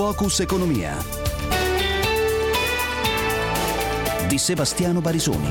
Focus Economia di Sebastiano Barisoni.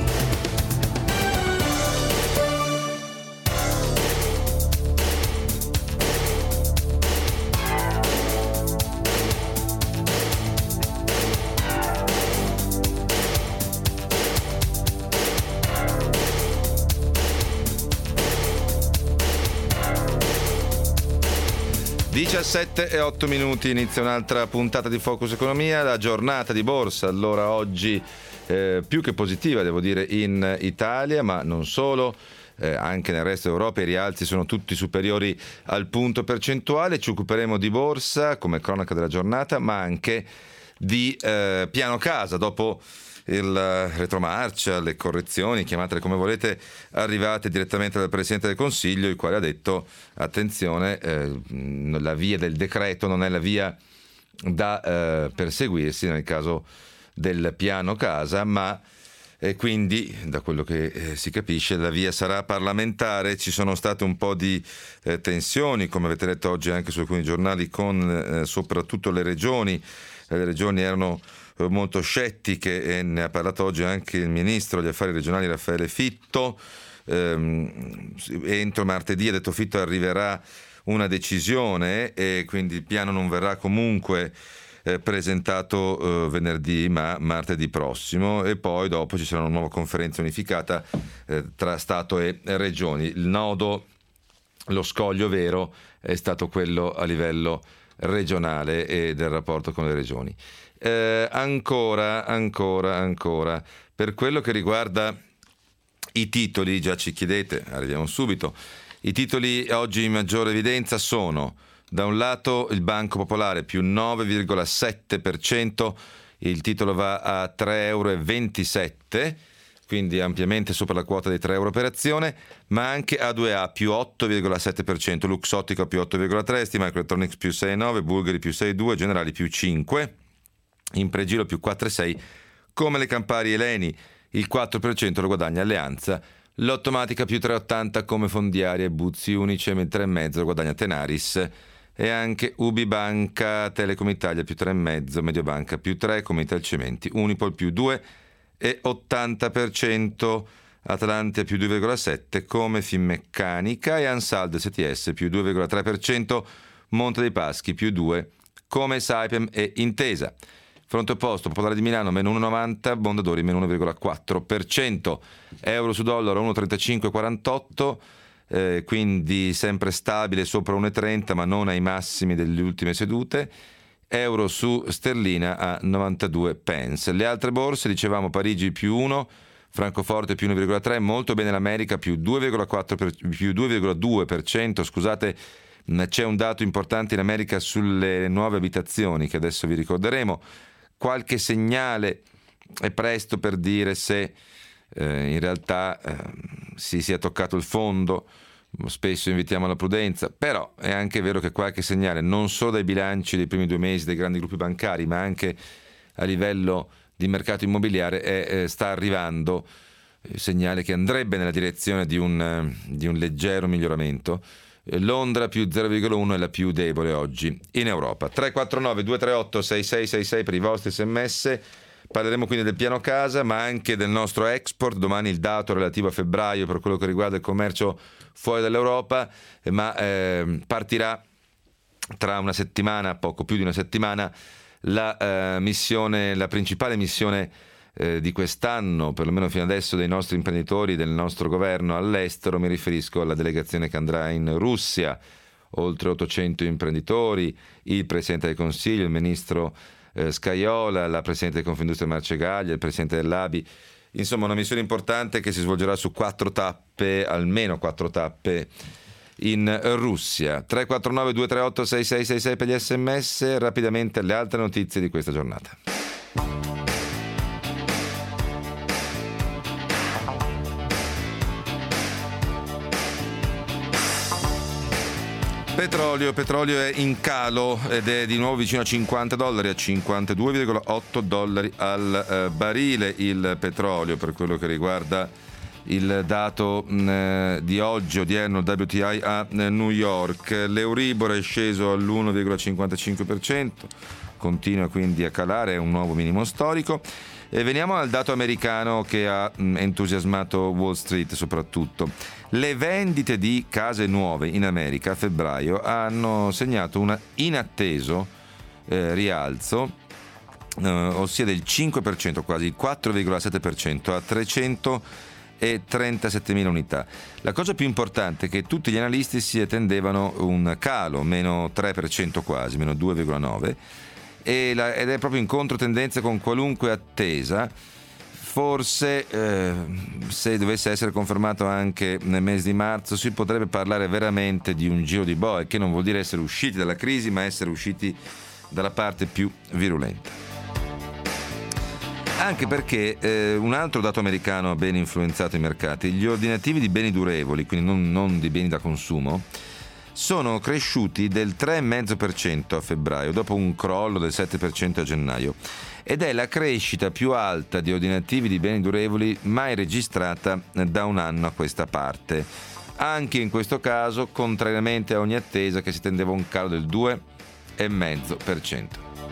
e 8 minuti, inizia un'altra puntata di Focus Economia, la giornata di borsa. Allora oggi più che positiva, devo dire, in Italia, ma non solo, anche nel resto d'Europa i rialzi sono tutti superiori al punto percentuale. Ci occuperemo di borsa come cronaca della giornata, ma anche di piano casa, dopo il retromarcia, le correzioni, chiamatele come volete, arrivate direttamente dal Presidente del Consiglio, il quale ha detto: attenzione, la via del decreto non è la via da perseguirsi nel caso del piano casa, ma quindi, da quello che si capisce, la via sarà parlamentare. Ci sono state un po' di tensioni, come avete letto oggi anche su alcuni giornali, con soprattutto le regioni. Le regioni erano molto scettiche e ne ha parlato oggi anche il ministro degli affari regionali Raffaele Fitto. Entro martedì, ha detto Fitto, arriverà una decisione e quindi il piano non verrà comunque presentato venerdì, ma martedì prossimo, e poi dopo ci sarà una nuova conferenza unificata tra Stato e regioni. Il nodo, lo scoglio vero è stato quello a livello regionale e del rapporto con le regioni. Ancora per quello che riguarda i titoli, già ci chiedete, arriviamo subito. I titoli oggi in maggiore evidenza sono: da un lato il Banco Popolare più 9,7%, il titolo va a 3,27 €, quindi ampiamente sopra la quota dei 3 euro per azione, ma anche A2A più 8,7%, Luxottica più 8,3%, Stimicroelectronics più 6,9%, Bulgari più 6,2%, Generali più 5%, Impregilo più 4,6%, come le Campari e l'Eni. Il 4% lo guadagna Alleanza, Lottomatica più 3,80% come Fondiaria e Buzzi Unice, mentre 3,5% lo guadagna Tenaris, e anche Ubibanca, Telecom Italia più 3,5%, Mediobanca più 3%, come Italcementi, Unipol più 2,80%, Atlantia più 2,7%, come Finmeccanica, e Ansaldo STS più 2,3%, Monte dei Paschi più 2%, come Saipem e Intesa. Fronte opposto, Popolare di Milano meno 1,90, Mondadori meno 1,4%, euro su dollaro 1,3548, quindi sempre stabile sopra 1,30, ma non ai massimi delle ultime sedute. Euro su sterlina a 92 pence. Le altre borse, dicevamo, Parigi più 1, Francoforte più 1,3, molto bene l'America più 2,2%, scusate. C'è un dato importante in America sulle nuove abitazioni che adesso vi ricorderemo. Qualche segnale è presto per dire se in realtà si sia toccato il fondo. Spesso invitiamo alla prudenza, però è anche vero che qualche segnale, non solo dai bilanci dei primi 2 mesi dei grandi gruppi bancari, ma anche a livello di mercato immobiliare sta arrivando, segnale che andrebbe nella direzione di un leggero miglioramento. Londra più 0,1 è la più debole oggi in Europa. 349 238 6666 per i vostri sms. Parleremo quindi del piano casa, ma anche del nostro export. Domani il dato relativo a febbraio per quello che riguarda il commercio fuori dall'Europa, ma partirà tra una settimana, poco più di una settimana, la principale missione di quest'anno, perlomeno fino adesso, dei nostri imprenditori, del nostro governo all'estero. Mi riferisco alla delegazione che andrà in Russia, oltre 800 imprenditori, il Presidente del Consiglio, il Ministro Scajola, la Presidente di Confindustria Marcegaglia, il Presidente dell'ABI. Insomma, una missione importante che si svolgerà su 4 tappe, almeno 4 tappe in Russia. 349 238 6666 per gli sms. Rapidamente le altre notizie di questa giornata. Petrolio è in calo ed è di nuovo vicino a $50, a $52,8 al barile il petrolio. Per quello che riguarda il dato di oggi, odierno, WTI a New York, l'Euribor è sceso all'1,55%, continua quindi a calare, è un nuovo minimo storico. E veniamo al dato americano che ha entusiasmato Wall Street soprattutto. Le vendite di case nuove in America a febbraio hanno segnato un inatteso rialzo, ossia del 5%, quasi il 4,7% a 337.000 unità. La cosa più importante è che tutti gli analisti si attendevano un calo, meno 3% quasi, meno 2,9%, ed è proprio in controtendenza con qualunque attesa. Forse se dovesse essere confermato anche nel mese di marzo si potrebbe parlare veramente di un giro di boa, che non vuol dire essere usciti dalla crisi, ma essere usciti dalla parte più virulenta. Anche perché un altro dato americano ha ben influenzato i mercati: gli ordinativi di beni durevoli, quindi non di beni da consumo, sono cresciuti del 3,5% a febbraio, dopo un crollo del 7% a gennaio, ed è la crescita più alta di ordinativi di beni durevoli mai registrata da un anno a questa parte. Anche in questo caso, contrariamente a ogni attesa, che si tendeva a un calo del 2,5%.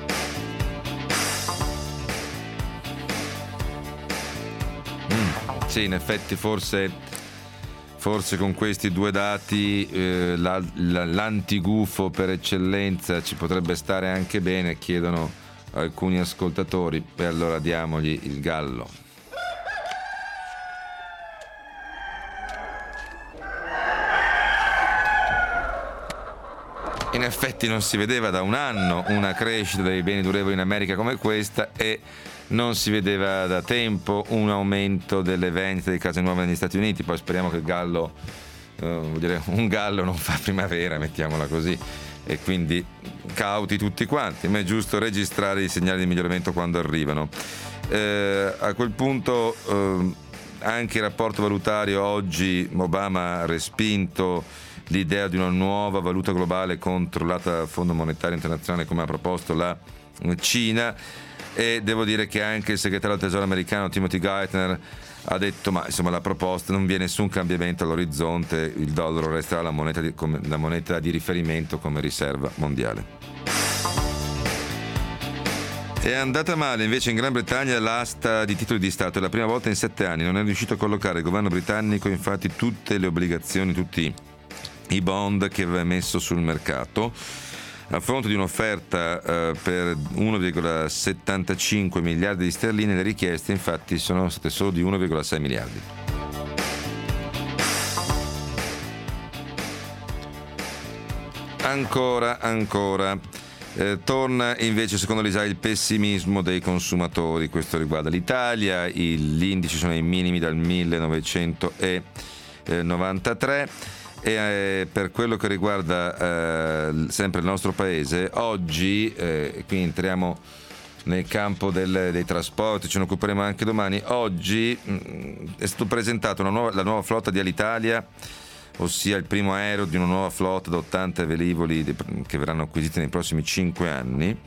Sì, in effetti forse con questi due dati l'antigufo per eccellenza ci potrebbe stare anche bene, chiedono alcuni ascoltatori, e allora diamogli il gallo. In effetti non si vedeva da un anno una crescita dei beni durevoli in America come questa, e non si vedeva da tempo un aumento delle vendite di case nuove negli Stati Uniti. Poi speriamo che il gallo, un gallo non fa primavera, mettiamola così, e quindi cauti tutti quanti, ma è giusto registrare i segnali di miglioramento quando arrivano. A quel punto anche il rapporto valutario, oggi Obama ha respinto l'idea di una nuova valuta globale controllata dal Fondo Monetario Internazionale, come ha proposto la Cina, e devo dire che anche il segretario del Tesoro americano Timothy Geithner ha detto ma insomma la proposta non vi è nessun cambiamento all'orizzonte, il dollaro resterà la moneta di riferimento come riserva mondiale. È andata male invece in Gran Bretagna l'asta di titoli di Stato. È la prima volta in 7 anni, non è riuscito a collocare il governo britannico infatti tutte le obbligazioni, tutti i bond che aveva messo sul mercato. A fronte di un'offerta per 1,75 miliardi di sterline, le richieste infatti sono state solo di 1,6 miliardi. Ancora. Torna invece secondo l'ISAE il pessimismo dei consumatori. Questo riguarda l'Italia, gli indici sono ai minimi dal 1993. E per quello che riguarda sempre il nostro paese, oggi, qui entriamo nel campo dei trasporti, ce ne occuperemo anche domani. Oggi è stato presentato la nuova flotta di Alitalia, ossia il primo aereo di una nuova flotta da 80 velivoli che verranno acquisiti nei prossimi 5 anni.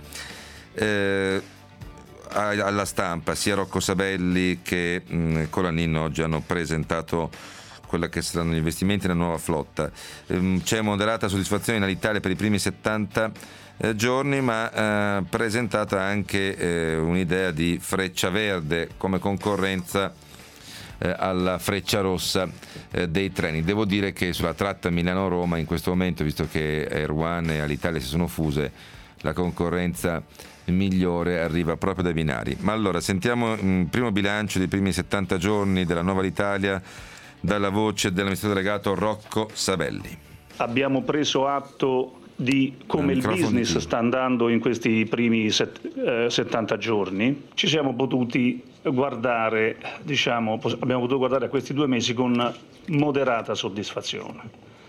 Alla stampa sia Rocco Sabelli che Colanin oggi hanno presentato quella che saranno gli investimenti nella nuova flotta. C'è moderata soddisfazione in Alitalia per i primi 70 giorni, ma presentata anche un'idea di Freccia Verde come concorrenza alla Freccia Rossa dei treni. Devo dire che sulla tratta Milano-Roma in questo momento, visto che Air One e Alitalia si sono fuse, la concorrenza migliore arriva proprio dai binari. Ma allora sentiamo il primo bilancio dei primi 70 giorni della nuova Alitalia dalla voce dell'amministratore delegato Rocco Sabelli. Abbiamo preso atto di come il business sta andando in questi primi 70 giorni. Ci siamo potuti guardare, abbiamo potuto guardare a questi 2 mesi con moderata soddisfazione.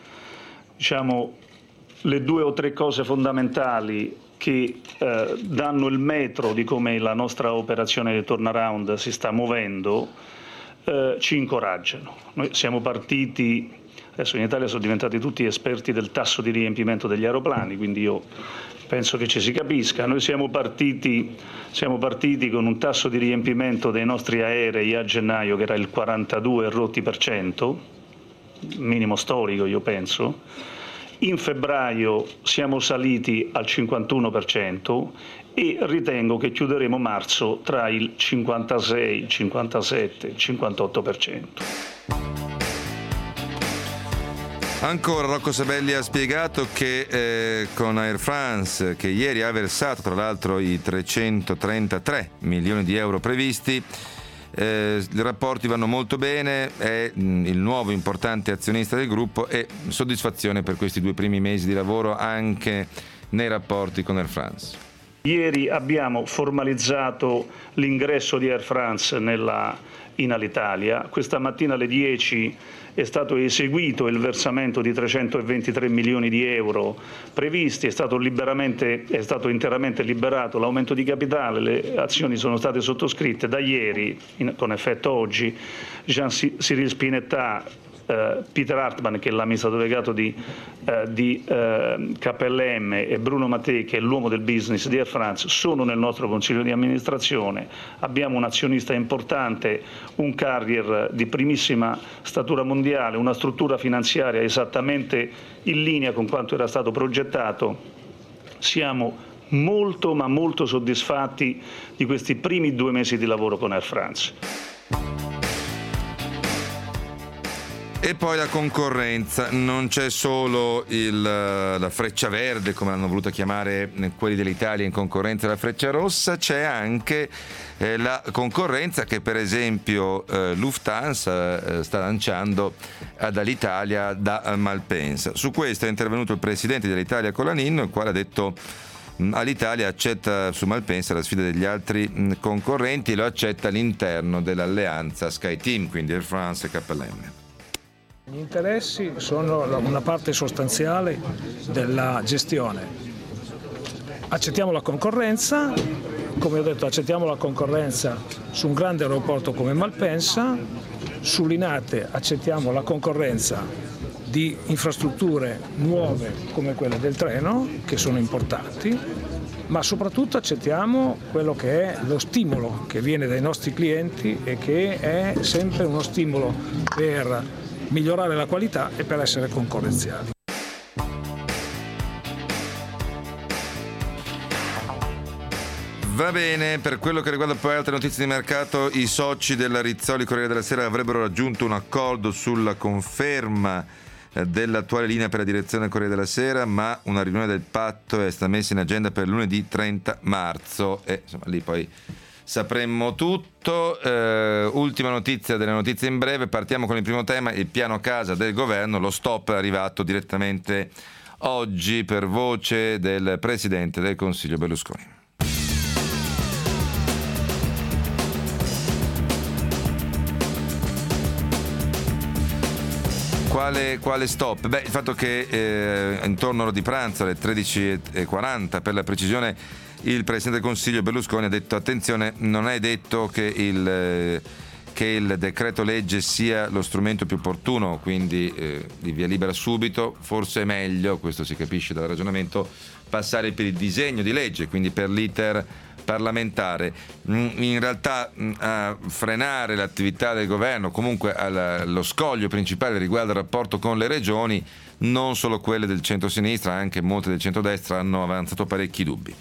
Le 2 o 3 cose fondamentali che danno il metro di come la nostra operazione di turnaround si sta muovendo ci incoraggiano. Noi siamo partiti, adesso in Italia sono diventati tutti esperti del tasso di riempimento degli aeroplani, quindi io penso che ci si capisca. Noi siamo partiti con un tasso di riempimento dei nostri aerei a gennaio che era il 42%, minimo storico io penso. In febbraio siamo saliti al 51% e ritengo che chiuderemo marzo tra il 56, il 57, il 58%. Ancora Rocco Sabelli ha spiegato che con Air France, che ieri ha versato tra l'altro i 333 milioni di euro previsti, i rapporti vanno molto bene, è il nuovo importante azionista del gruppo e soddisfazione per questi 2 primi mesi di lavoro anche nei rapporti con Air France. Ieri abbiamo formalizzato l'ingresso di Air France in Alitalia. Questa mattina alle 10 è stato eseguito il versamento di 323 milioni di euro previsti, è stato interamente liberato l'aumento di capitale, le azioni sono state sottoscritte da ieri, con effetto oggi. Cyril Spinetta, Peter Hartman, che è l'amministratore delegato di KLM, e Bruno Mattei, che è l'uomo del business di Air France, sono nel nostro consiglio di amministrazione. Abbiamo un azionista importante, un carrier di primissima statura mondiale, una struttura finanziaria esattamente in linea con quanto era stato progettato. Siamo molto ma molto soddisfatti di questi primi 2 mesi di lavoro con Air France. E poi la concorrenza, non c'è solo la freccia verde, come l'hanno voluto chiamare quelli dell'Italia in concorrenza alla freccia rossa, c'è anche la concorrenza che per esempio Lufthansa sta lanciando dall'Italia da Malpensa. Su questo è intervenuto il presidente dell'Italia Colaninno, il quale ha detto: Alitalia accetta su Malpensa la sfida degli altri concorrenti e lo accetta all'interno dell'alleanza SkyTeam, quindi Air France e KLM. Gli interessi sono una parte sostanziale della gestione. Accettiamo la concorrenza, come ho detto, accettiamo la concorrenza su un grande aeroporto come Malpensa, su Linate accettiamo la concorrenza di infrastrutture nuove come quelle del treno, che sono importanti, ma soprattutto accettiamo quello che è lo stimolo che viene dai nostri clienti e che è sempre uno stimolo per migliorare la qualità e per essere concorrenziali. Va bene, per quello che riguarda poi altre notizie di mercato, i soci della Rizzoli Corriere della Sera avrebbero raggiunto un accordo sulla conferma dell'attuale linea per la direzione del Corriere della Sera, ma una riunione del patto è stata messa in agenda per lunedì 30 marzo e insomma lì poi sapremmo tutto. Ultima notizia delle notizie in breve, partiamo con il primo tema, il piano casa del governo. Lo stop è arrivato direttamente oggi per voce del Presidente del Consiglio Berlusconi. Quale stop? Beh, il fatto che intorno all'ora di pranzo alle 13:40 per la precisione il Presidente del Consiglio Berlusconi ha detto: attenzione, non è detto che il decreto legge sia lo strumento più opportuno, quindi di via libera subito, forse è meglio, questo si capisce dal ragionamento, passare per il disegno di legge, quindi per l'iter parlamentare. In realtà a frenare l'attività del governo, comunque lo scoglio principale riguarda il rapporto con le regioni, non solo quelle del centro-sinistra, anche molte del centrodestra hanno avanzato parecchi dubbi.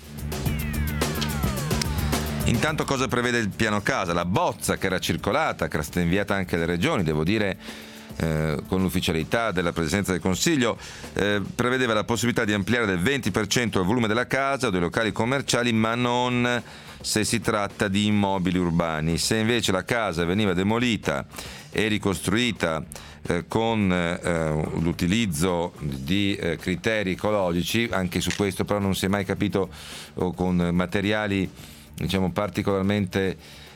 Intanto cosa prevede il piano casa? La bozza che era circolata, che era stata inviata anche alle regioni, devo dire con l'ufficialità della Presidenza del Consiglio, prevedeva la possibilità di ampliare del 20% il volume della casa o dei locali commerciali, ma non se si tratta di immobili urbani. Se invece la casa veniva demolita e ricostruita con l'utilizzo di criteri ecologici, anche su questo però non si è mai capito, o con materiali diciamo particolarmente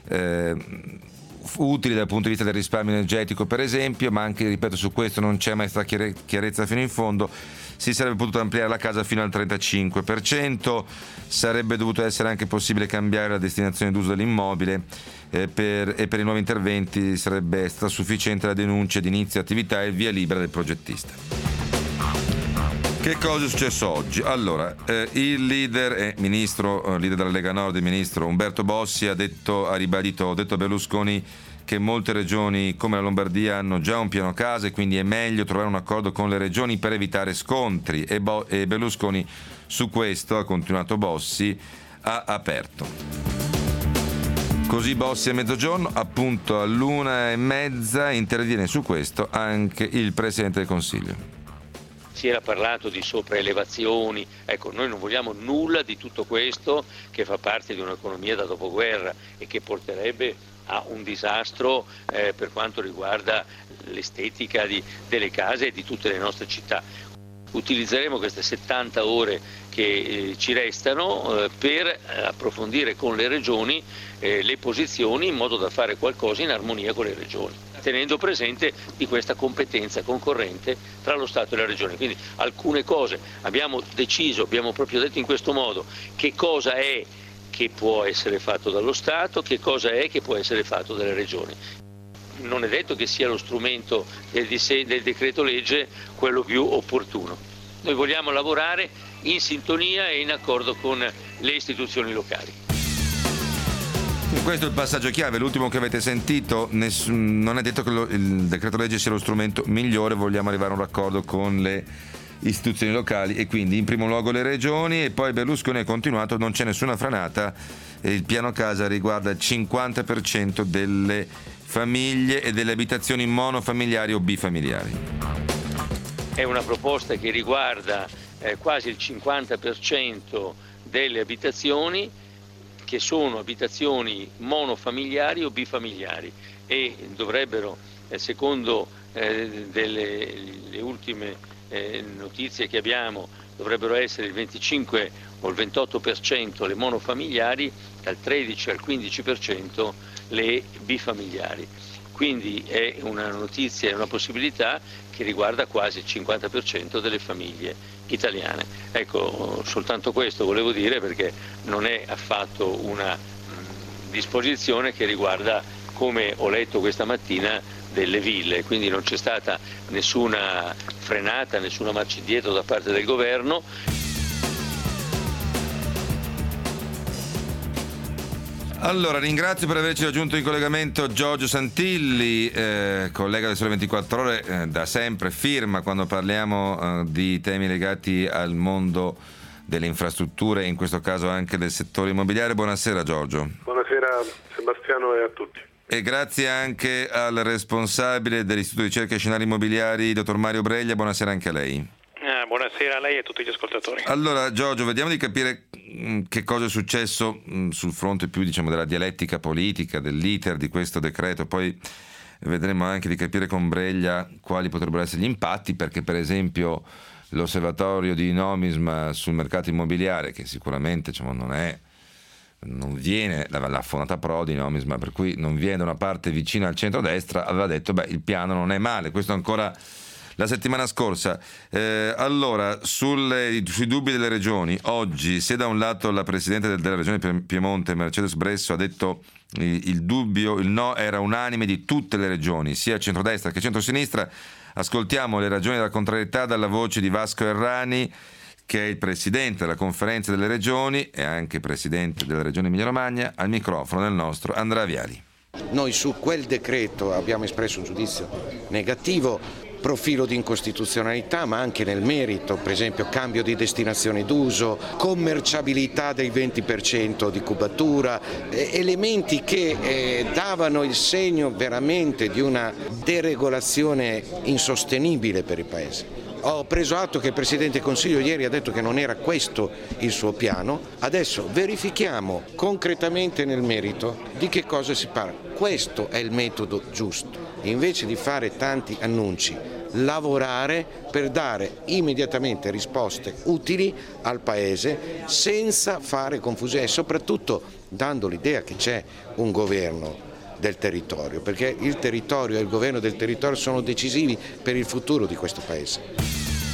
utili dal punto di vista del risparmio energetico per esempio, ma anche, ripeto, su questo non c'è mai stata chiarezza fino in fondo. Si sarebbe potuto ampliare la casa fino al 35%, sarebbe dovuto essere anche possibile cambiare la destinazione d'uso dell'immobile e per i nuovi interventi sarebbe stata sufficiente la denuncia di inizio attività e il via libera del progettista. Che cosa è successo oggi? Allora, il leader della Lega Nord, il ministro Umberto Bossi, ha detto a Berlusconi che molte regioni come la Lombardia hanno già un piano casa e quindi è meglio trovare un accordo con le regioni per evitare scontri, e Berlusconi su questo, ha continuato Bossi, ha aperto. Così Bossi a mezzogiorno, appunto all'1:30 interviene su questo anche il Presidente del Consiglio. Si era parlato di sopraelevazioni, ecco, noi non vogliamo nulla di tutto questo che fa parte di un'economia da dopoguerra e che porterebbe a un disastro per quanto riguarda l'estetica delle case e di tutte le nostre città. Utilizzeremo queste 70 ore che ci restano per approfondire con le regioni le posizioni in modo da fare qualcosa in armonia con le regioni, tenendo presente di questa competenza concorrente tra lo Stato e la Regione. Quindi alcune cose abbiamo deciso, abbiamo proprio detto in questo modo che cosa è che può essere fatto dallo Stato, che cosa è che può essere fatto dalle regioni. Non è detto che sia lo strumento del decreto legge quello più opportuno. Noi vogliamo lavorare in sintonia e in accordo con le istituzioni locali. Questo è il passaggio chiave, l'ultimo che avete sentito. Non è detto che il decreto legge sia lo strumento migliore, vogliamo arrivare a un raccordo con le istituzioni locali e quindi in primo luogo le regioni, e poi Berlusconi ha continuato: non c'è nessuna frenata, il piano casa riguarda il 50% delle famiglie e delle abitazioni monofamiliari o bifamiliari. È una proposta che riguarda quasi il 50% delle abitazioni che sono abitazioni monofamiliari o bifamiliari e dovrebbero, secondo le ultime notizie che abbiamo, dovrebbero essere il 25 o il 28% le monofamiliari, dal 13 al 15% le bifamiliari. Quindi è una notizia, è una possibilità che riguarda quasi il 50% delle famiglie italiane. Ecco, soltanto questo volevo dire, perché non è affatto una disposizione che riguarda, come ho letto questa mattina, delle ville, quindi non c'è stata nessuna frenata, nessuna marcia indietro da parte del governo. Allora, ringrazio per averci raggiunto in collegamento Giorgio Santilli, collega del Sole 24 Ore, da sempre firma quando parliamo di temi legati al mondo delle infrastrutture, in questo caso anche del settore immobiliare. Buonasera Giorgio. Buonasera Sebastiano e a tutti. E grazie anche al responsabile dell'Istituto di Ricerca e Scenari Immobiliari, dottor Mario Breglia. Buonasera anche a lei. Buonasera a lei e a tutti gli ascoltatori. Allora Giorgio, vediamo di capire che cosa è successo sul fronte più, diciamo, della dialettica politica, dell'iter di questo decreto, poi vedremo anche di capire con Breglia quali potrebbero essere gli impatti, perché per esempio l'osservatorio di Nomisma sul mercato immobiliare, che sicuramente, diciamo, non viene la Fonata Pro di Nomisma, per cui non viene da una parte vicina al centrodestra, aveva detto il piano non è male. Questo ancora la settimana scorsa. Allora, sui dubbi delle regioni, oggi, se da un lato la Presidente della Regione Piemonte, Mercedes Bresso, ha detto il no era unanime di tutte le regioni, sia centrodestra che centrosinistra, ascoltiamo le ragioni della contrarietà dalla voce di Vasco Errani, che è il Presidente della Conferenza delle Regioni e anche Presidente della Regione Emilia-Romagna, al microfono del nostro Andrea Viali. Noi su quel decreto abbiamo espresso un giudizio negativo, profilo di incostituzionalità, ma anche nel merito, per esempio cambio di destinazione d'uso, commerciabilità del 20% di cubatura, elementi che davano il segno veramente di una deregolazione insostenibile per il Paese. Ho preso atto che il Presidente del Consiglio ieri ha detto che non era questo il suo piano, adesso verifichiamo concretamente nel merito di che cosa si parla. Questo è il metodo giusto, invece di fare tanti annunci, lavorare per dare immediatamente risposte utili al Paese senza fare confusione e soprattutto dando l'idea che c'è un governo del territorio, perché il territorio e il governo del territorio sono decisivi per il futuro di questo Paese.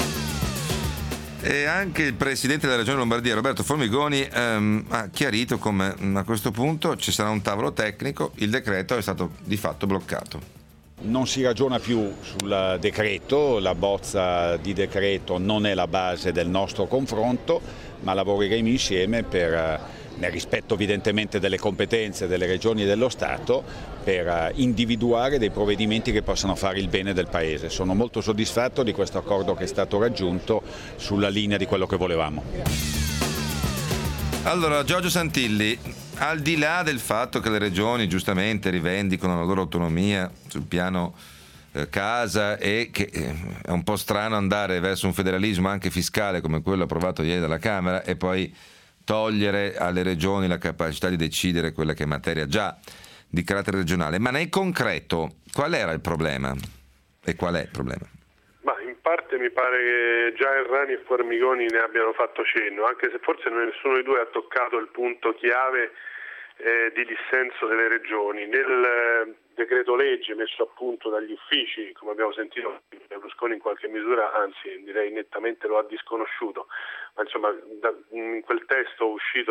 E anche il Presidente della Regione Lombardia, Roberto Formigoni, ha chiarito come a questo punto ci sarà un tavolo tecnico, il decreto è stato di fatto bloccato. Non si ragiona più sul decreto, la bozza di decreto non è la base del nostro confronto, ma lavoreremo insieme nel rispetto evidentemente delle competenze delle regioni e dello Stato, per individuare dei provvedimenti che possano fare il bene del Paese. Sono molto soddisfatto di questo accordo che è stato raggiunto sulla linea di quello che volevamo. Allora, Giorgio Santilli, al di là del fatto che le regioni giustamente rivendicano la loro autonomia sul piano casa e che è un po' strano andare verso un federalismo anche fiscale come quello approvato ieri dalla Camera e poi togliere alle regioni la capacità di decidere quella che è materia già di carattere regionale, ma nel concreto qual era il problema e qual è il problema? Ma in parte mi pare che già Errani e Formigoni ne abbiano fatto cenno, anche se forse nessuno dei due ha toccato il punto chiave di dissenso delle regioni. Nel decreto legge messo a punto dagli uffici, come abbiamo sentito, Berlusconi in qualche misura, anzi direi nettamente lo ha disconosciuto, ma insomma in quel testo uscito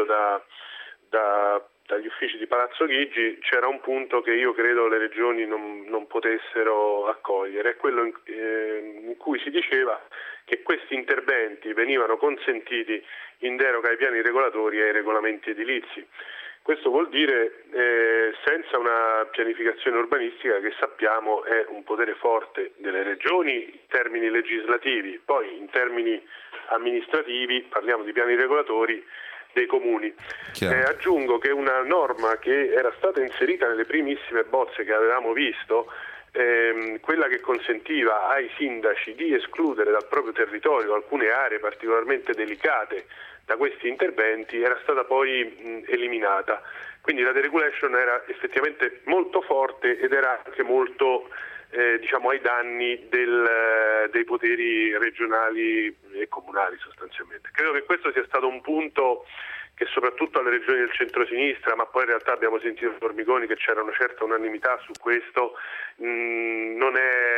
dagli uffici di Palazzo Chigi c'era un punto che io credo le regioni non potessero accogliere, è quello in cui si diceva che questi interventi venivano consentiti in deroga ai piani regolatori e ai regolamenti edilizi. Questo vuol dire senza una pianificazione urbanistica che sappiamo è un potere forte delle regioni in termini legislativi, poi in termini amministrativi parliamo di piani regolatori dei comuni. Aggiungo che una norma che era stata inserita nelle primissime bozze che avevamo visto, quella che consentiva ai sindaci di escludere dal proprio territorio alcune aree particolarmente delicate da questi interventi, era stata poi eliminata. Quindi la deregulation era effettivamente molto forte ed era anche molto ai danni dei poteri regionali e comunali sostanzialmente. Credo che questo sia stato un punto che soprattutto alle regioni del centro-sinistra, ma poi in realtà abbiamo sentito Formigoni che c'era una certa unanimità su questo, non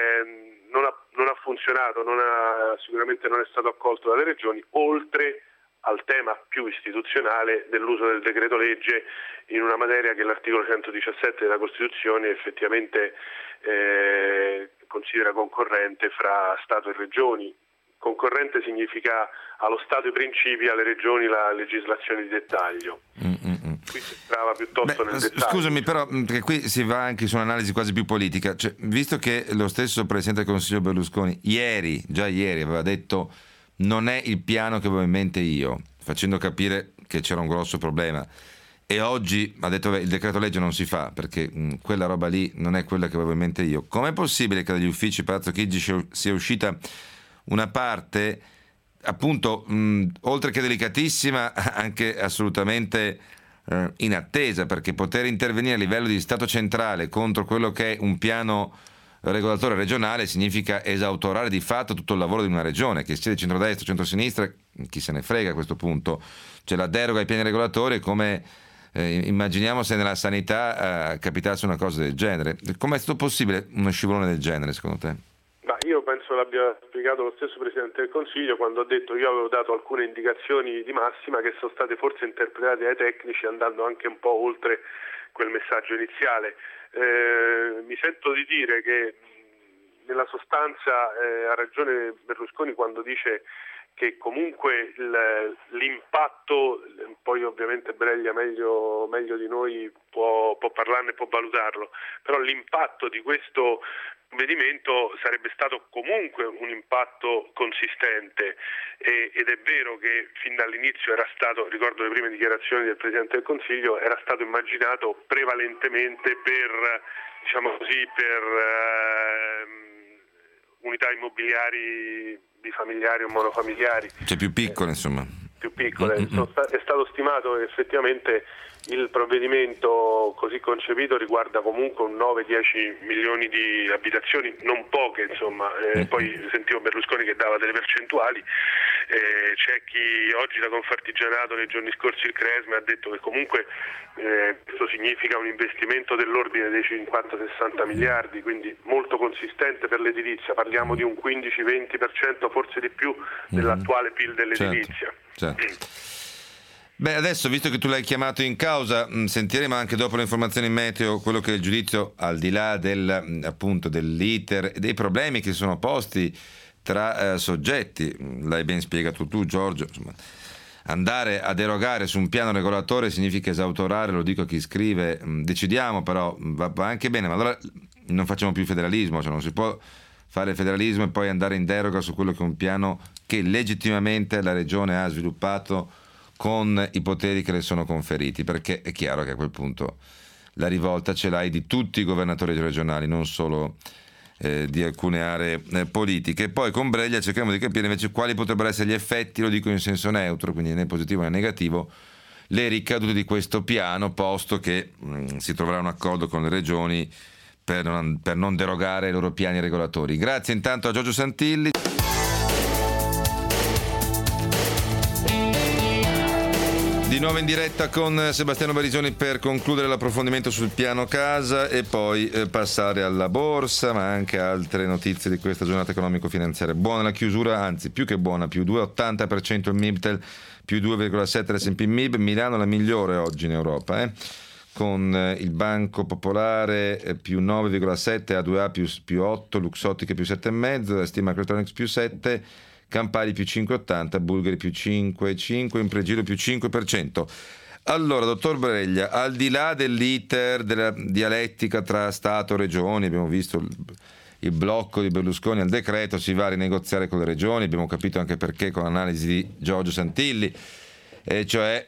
ha funzionato, sicuramente non è stato accolto dalle regioni, oltre al tema più istituzionale dell'uso del decreto legge in una materia che l'articolo 117 della Costituzione effettivamente considera concorrente fra Stato e regioni. Concorrente significa allo Stato i principi, alle regioni la legislazione di dettaglio. Qui si trova piuttosto nel dettaglio. Scusami, però, perché qui si va anche su un'analisi quasi più politica. Cioè, visto che lo stesso Presidente del Consiglio Berlusconi già ieri aveva detto non è il piano che avevo in mente io, facendo capire che c'era un grosso problema, e oggi ha detto il decreto legge non si fa perché quella roba lì non è quella che avevo in mente io, com'è possibile che dagli uffici Palazzo Chigi sia uscita una parte appunto oltre che delicatissima anche assolutamente inattesa, perché poter intervenire a livello di Stato centrale contro quello che è un piano regolatore regionale significa esautorare di fatto tutto il lavoro di una regione, che sia di centrodestra o centrosinistra, chi se ne frega a questo punto. Cioè la deroga ai piani regolatori è come immaginiamo se nella sanità capitasse una cosa del genere. Com'è stato possibile uno scivolone del genere secondo te? Ma io penso l'abbia spiegato lo stesso Presidente del Consiglio quando ha detto io avevo dato alcune indicazioni di massima che sono state forse interpretate dai tecnici andando anche un po' oltre quel messaggio iniziale. Mi sento di dire che nella sostanza ha ragione Berlusconi quando dice che comunque l'impatto, poi ovviamente Breglia meglio di noi può parlarne e può valutarlo, però l'impatto di questo provvedimento sarebbe stato comunque un impatto consistente ed è vero che fin dall'inizio era stato, ricordo le prime dichiarazioni del Presidente del Consiglio, era stato immaginato prevalentemente per unità immobiliari bifamiliari o monofamiliari. Cioè più piccole insomma. Più piccole. È stato stimato che effettivamente il provvedimento così concepito riguarda comunque un 9-10 milioni di abitazioni, non poche insomma, poi sentivo Berlusconi che dava delle percentuali, c'è chi oggi da Confartigianato nei giorni scorsi il Cresme ha detto che comunque questo significa un investimento dell'ordine dei 50-60 miliardi, quindi molto consistente per l'edilizia, parliamo di un 15-20% forse di più dell'attuale PIL dell'edilizia. Certo. Beh, adesso, visto che tu l'hai chiamato in causa, sentiremo anche dopo le informazioni meteo quello che è il giudizio, al di là dell'iter e dei problemi che sono posti tra soggetti. L'hai ben spiegato tu, Giorgio. Insomma, andare a derogare su un piano regolatore significa esautorare, lo dico a chi scrive, decidiamo però, va anche bene, ma allora non facciamo più federalismo, cioè non si può fare il federalismo e poi andare in deroga su quello che è un piano che legittimamente la regione ha sviluppato con i poteri che le sono conferiti, perché è chiaro che a quel punto la rivolta ce l'hai di tutti i governatori regionali, non solo di alcune aree politiche. Poi con Breglia cerchiamo di capire invece quali potrebbero essere gli effetti, lo dico in senso neutro, quindi né positivo né negativo, le ricadute di questo piano, posto che si troverà un accordo con le regioni per non derogare ai loro piani regolatori. Grazie intanto a Giorgio Santilli. Di nuovo in diretta con Sebastiano Barisoni per concludere l'approfondimento sul piano casa e poi passare alla borsa, ma anche altre notizie di questa giornata economico-finanziaria. Buona la chiusura, anzi più che buona, più 2,80% il Mibtel, più 2,7% l'S&P MIB. Milano la migliore oggi in Europa, con il Banco Popolare più 9,7%, A2A più 8%, Luxottica più 7,5%, ST Microelectronics più 7%, Campari più 5,80, Bulgari più 5,5, Impregilo più 5%. Allora, dottor Breglia, al di là dell'iter della dialettica tra Stato e Regioni, abbiamo visto il blocco di Berlusconi al decreto, si va a rinegoziare con le Regioni, abbiamo capito anche perché con l'analisi di Giorgio Santilli, cioè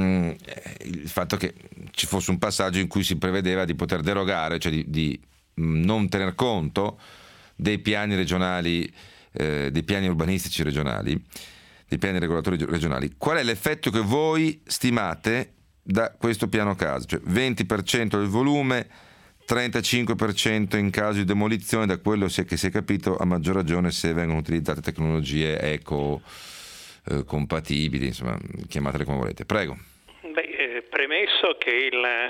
il fatto che ci fosse un passaggio in cui si prevedeva di poter derogare, cioè di non tener conto dei piani regionali, dei piani urbanistici regionali, dei piani regolatori regionali. Qual è l'effetto che voi stimate da questo piano casa? Cioè 20% del volume, 35% in caso di demolizione, da quello che si è capito a maggior ragione se vengono utilizzate tecnologie compatibili, insomma, chiamatele come volete. Prego. Premesso che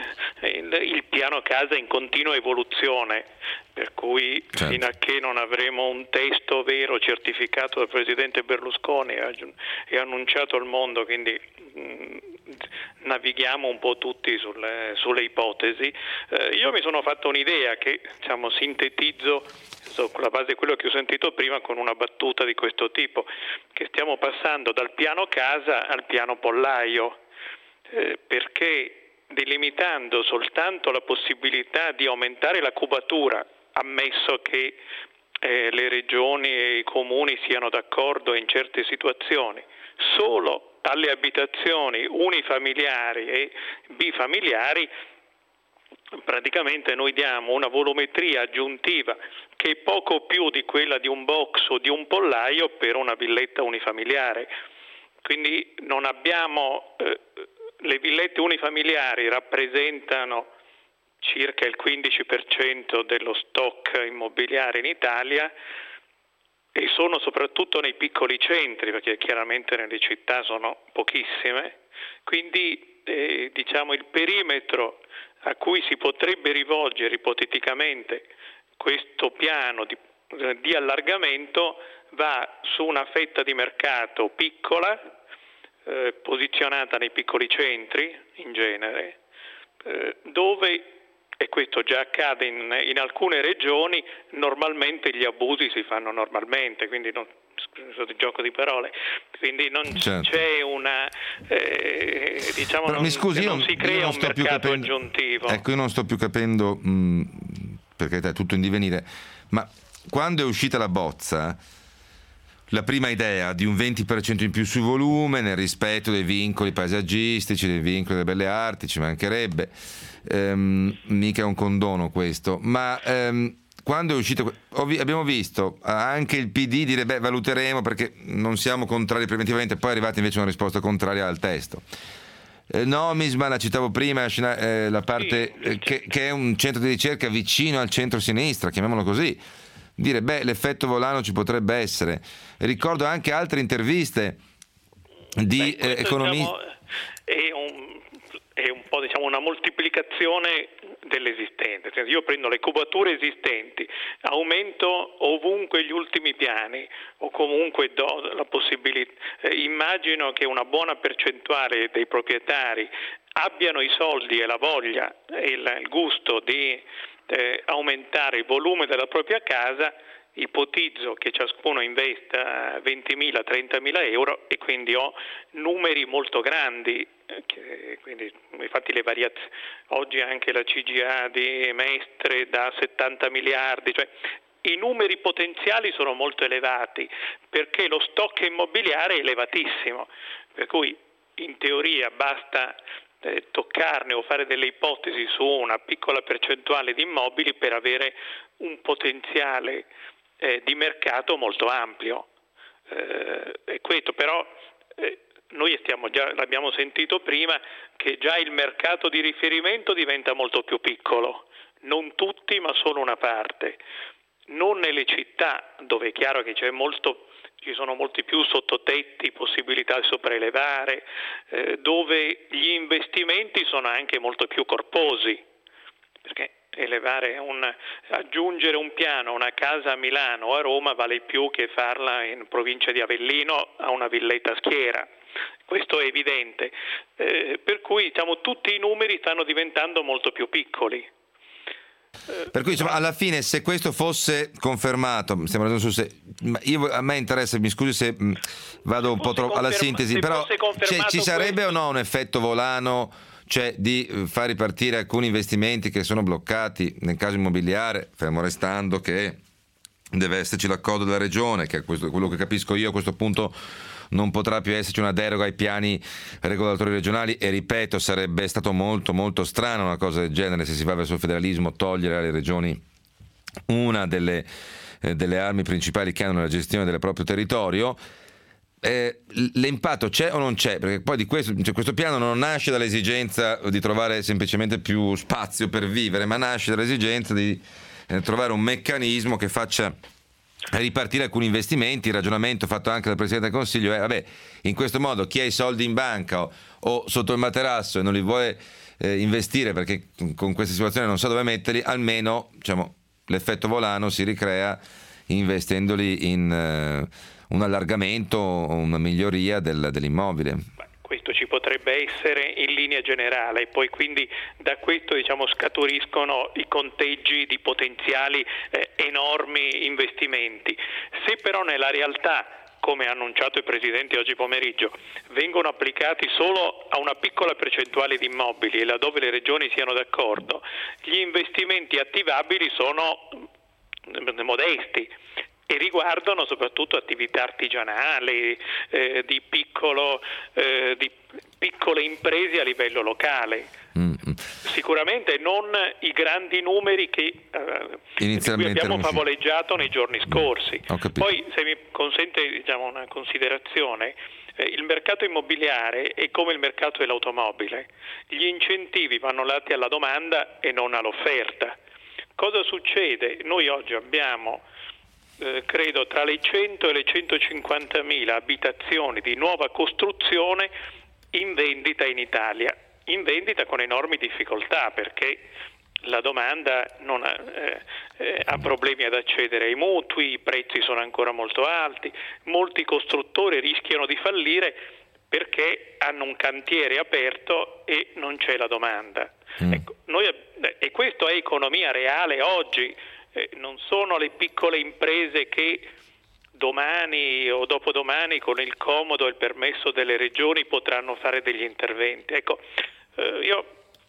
il piano casa è in continua evoluzione, per cui certo, fino a che non avremo un testo vero certificato dal Presidente Berlusconi e annunciato al mondo, quindi navighiamo un po' tutti sulle ipotesi. Io mi sono fatto un'idea che sintetizzo sulla base di quello che ho sentito prima con una battuta di questo tipo, che stiamo passando dal piano casa al piano pollaio, perché delimitando soltanto la possibilità di aumentare la cubatura, ammesso che le regioni e i comuni siano d'accordo in certe situazioni, solo alle abitazioni unifamiliari e bifamiliari, praticamente noi diamo una volumetria aggiuntiva che è poco più di quella di un box o di un pollaio per una villetta unifamiliare. Quindi non abbiamo le villette unifamiliari rappresentano circa il 15% dello stock immobiliare in Italia e sono soprattutto nei piccoli centri, perché chiaramente nelle città sono pochissime. Quindi il perimetro a cui si potrebbe rivolgere ipoteticamente questo piano di allargamento va su una fetta di mercato piccola, posizionata nei piccoli centri in genere, dove, e questo già accade in alcune regioni, normalmente gli abusi si fanno normalmente, quindi non gioco di parole, quindi non certo, c'è una mi scusi, non si crea un mercato aggiuntivo. Ecco, io non sto più capendo, perché è tutto in divenire, ma quando è uscita la bozza, la prima idea di un 20% in più sul volume, nel rispetto dei vincoli paesaggistici, dei vincoli delle belle arti, ci mancherebbe, mica è un condono questo, ma quando è uscito, abbiamo visto anche il PD dire valuteremo perché non siamo contrari preventivamente, poi è arrivata invece una risposta contraria al testo. Nomisma, la citavo prima, la parte che è un centro di ricerca vicino al centro-sinistra, chiamiamolo così. Dire l'effetto volano ci potrebbe essere. Ricordo anche altre interviste di economisti. È un po' una moltiplicazione dell'esistente. Io prendo le cubature esistenti, aumento ovunque gli ultimi piani o comunque do la possibilità. Immagino che una buona percentuale dei proprietari abbiano i soldi e la voglia e il gusto di aumentare il volume della propria casa. Ipotizzo che ciascuno investa 20.000, 30.000 euro e quindi ho numeri molto grandi, quindi infatti le variazioni, oggi anche la CGA di Mestre da 70 miliardi, cioè i numeri potenziali sono molto elevati perché lo stock immobiliare è elevatissimo, per cui in teoria basta toccarne o fare delle ipotesi su una piccola percentuale di immobili per avere un potenziale di mercato molto ampio. E questo però noi l'abbiamo sentito prima, che già il mercato di riferimento diventa molto più piccolo, non tutti ma solo una parte, non nelle città dove è chiaro che ci sono molti più sottotetti, possibilità di sopraelevare, dove gli investimenti sono anche molto più corposi, perché aggiungere un piano a una casa a Milano o a Roma vale più che farla in provincia di Avellino a una villetta a Schiera. Questo è evidente, per cui tutti i numeri stanno diventando molto più piccoli. Per cui alla fine, se questo fosse confermato, a me interessa, mi scusi se vado un po' troppo alla sintesi, però ci sarebbe o no un effetto volano, cioè di far ripartire alcuni investimenti che sono bloccati nel caso immobiliare, fermo restando che deve esserci l'accordo della regione, che è quello che capisco io a questo punto. Non potrà più esserci una deroga ai piani regolatori regionali e, ripeto, sarebbe stato molto molto strano una cosa del genere, se si va verso il federalismo, togliere alle regioni una delle armi principali che hanno nella gestione del proprio territorio. L'impatto c'è o non c'è? Perché poi di questo piano non nasce dall'esigenza di trovare semplicemente più spazio per vivere, ma nasce dall'esigenza di trovare un meccanismo che faccia ripartire alcuni investimenti. Il ragionamento fatto anche dal Presidente del Consiglio è in questo modo chi ha i soldi in banca o sotto il materasso e non li vuole investire perché con questa situazione non sa dove metterli, almeno l'effetto volano si ricrea investendoli in un allargamento o una miglioria dell'immobile. Questo ci potrebbe essere in linea generale, poi quindi da questo scaturiscono i conteggi di potenziali enormi investimenti. Se però nella realtà, come ha annunciato il Presidente oggi pomeriggio, vengono applicati solo a una piccola percentuale di immobili e laddove le regioni siano d'accordo, gli investimenti attivabili sono modesti e riguardano soprattutto attività artigianali, di piccole imprese a livello locale. Sicuramente non i grandi numeri che di cui abbiamo favoleggiato nei giorni scorsi. Poi, se mi consente una considerazione, il mercato immobiliare è come il mercato dell'automobile, gli incentivi vanno dati alla domanda e non all'offerta. Cosa succede? Noi oggi abbiamo credo tra le 100 e le 150.000 abitazioni di nuova costruzione in vendita in Italia, in vendita con enormi difficoltà perché la domanda non ha problemi ad accedere ai mutui, i prezzi sono ancora molto alti, molti costruttori rischiano di fallire perché hanno un cantiere aperto e non c'è la domanda. Ecco, e questo è economia reale oggi. Non sono le piccole imprese che domani o dopodomani con il comodo e il permesso delle regioni potranno fare degli interventi. Ecco, io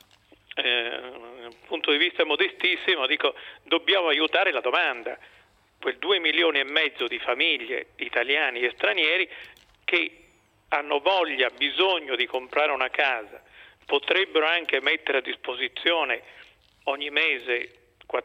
dal punto di vista modestissimo dico dobbiamo aiutare la domanda, quel 2,5 milioni di famiglie italiani e stranieri che hanno bisogno di comprare una casa, potrebbero anche mettere a disposizione ogni mese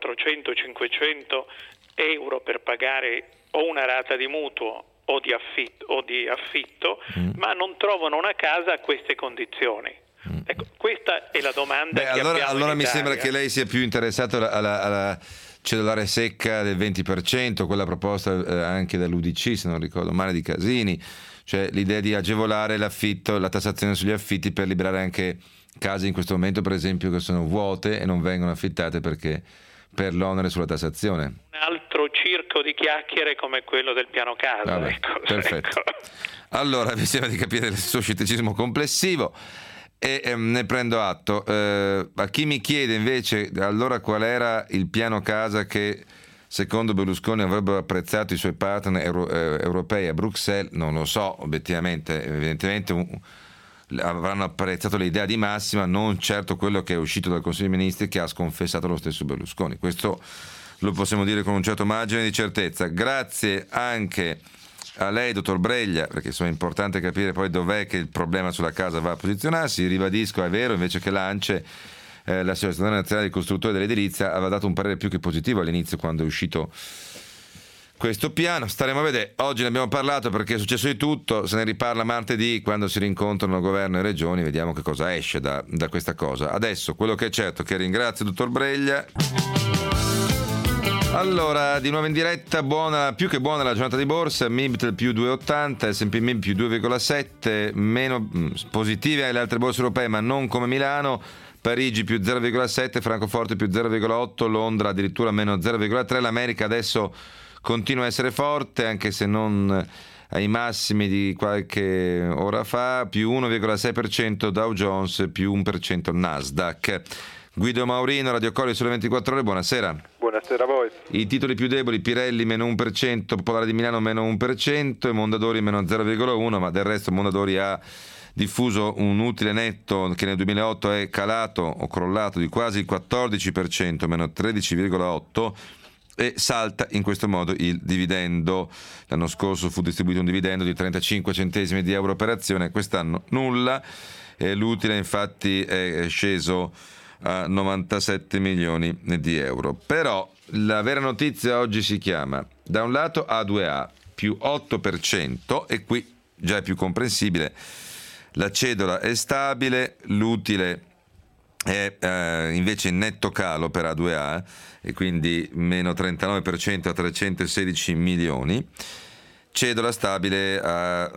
400-500 euro per pagare o una rata di mutuo o di affitto, ma non trovano una casa a queste condizioni. Ecco, questa è la domanda che abbiamo in allora mi Italia. sembra che lei sia più interessato alla cedolare secca del 20%, quella proposta anche dall'UDC, se non ricordo male, di Casini, cioè l'idea di agevolare l'affitto, la tassazione sugli affitti per liberare anche case in questo momento, per esempio, che sono vuote e non vengono affittate perché per l'onere sulla tassazione. Un altro circo di chiacchiere come quello del piano casa. Perfetto. Allora mi sembra di capire il suo scetticismo complessivo e ne prendo atto. A chi mi chiede invece allora qual era il piano casa che secondo Berlusconi avrebbero apprezzato i suoi partner europei a Bruxelles, non lo so obiettivamente, evidentemente avranno apprezzato l'idea di Massima, non certo quello che è uscito dal Consiglio dei Ministri, che ha sconfessato lo stesso Berlusconi. Questo lo possiamo dire con un certo margine di certezza. Grazie anche a lei, dottor Breglia, perché insomma è importante capire poi dov'è che il problema sulla casa va a posizionarsi. Ribadisco, è vero, invece che l'ANCE, l'Associazione Nazionale dei Costruttori dell'Edilizia, aveva dato un parere più che positivo all'inizio quando è uscito questo piano. Staremo a vedere. Oggi ne abbiamo parlato perché è successo di tutto, se ne riparla martedì quando si rincontrano governo e regioni, vediamo che cosa esce da questa cosa. Adesso quello che è certo, che ringrazio il dottor Breglia. Allora, di nuovo in diretta, più che buona la giornata di borsa, MIBT più 2,80, S&P MIB più 2,7, meno positive le altre borse europee ma non come Milano. Parigi più 0,7, Francoforte più 0,8, Londra addirittura meno 0,3. L'America adesso continua a essere forte, anche se non ai massimi di qualche ora fa, più 1,6% Dow Jones, più 1% Nasdaq. Guido Maurino, Radio Colli sulle 24 ore, buonasera. Buonasera a voi. I titoli più deboli, Pirelli meno 1%, Popolare di Milano meno 1% e Mondadori meno 0,1%, ma del resto Mondadori ha diffuso un utile netto che nel 2008 è calato o crollato di quasi il 14%, meno 13,8%, e salta in questo modo il dividendo. L'anno scorso fu distribuito un dividendo di 35 centesimi di euro per azione, quest'anno nulla, l'utile infatti è sceso a 97 milioni di euro. Però la vera notizia oggi si chiama, da un lato A2A più 8%, e qui già è più comprensibile, la cedola è stabile, l'utile è invece in netto calo per A2A e quindi meno 39% a 316 milioni, cedola stabile a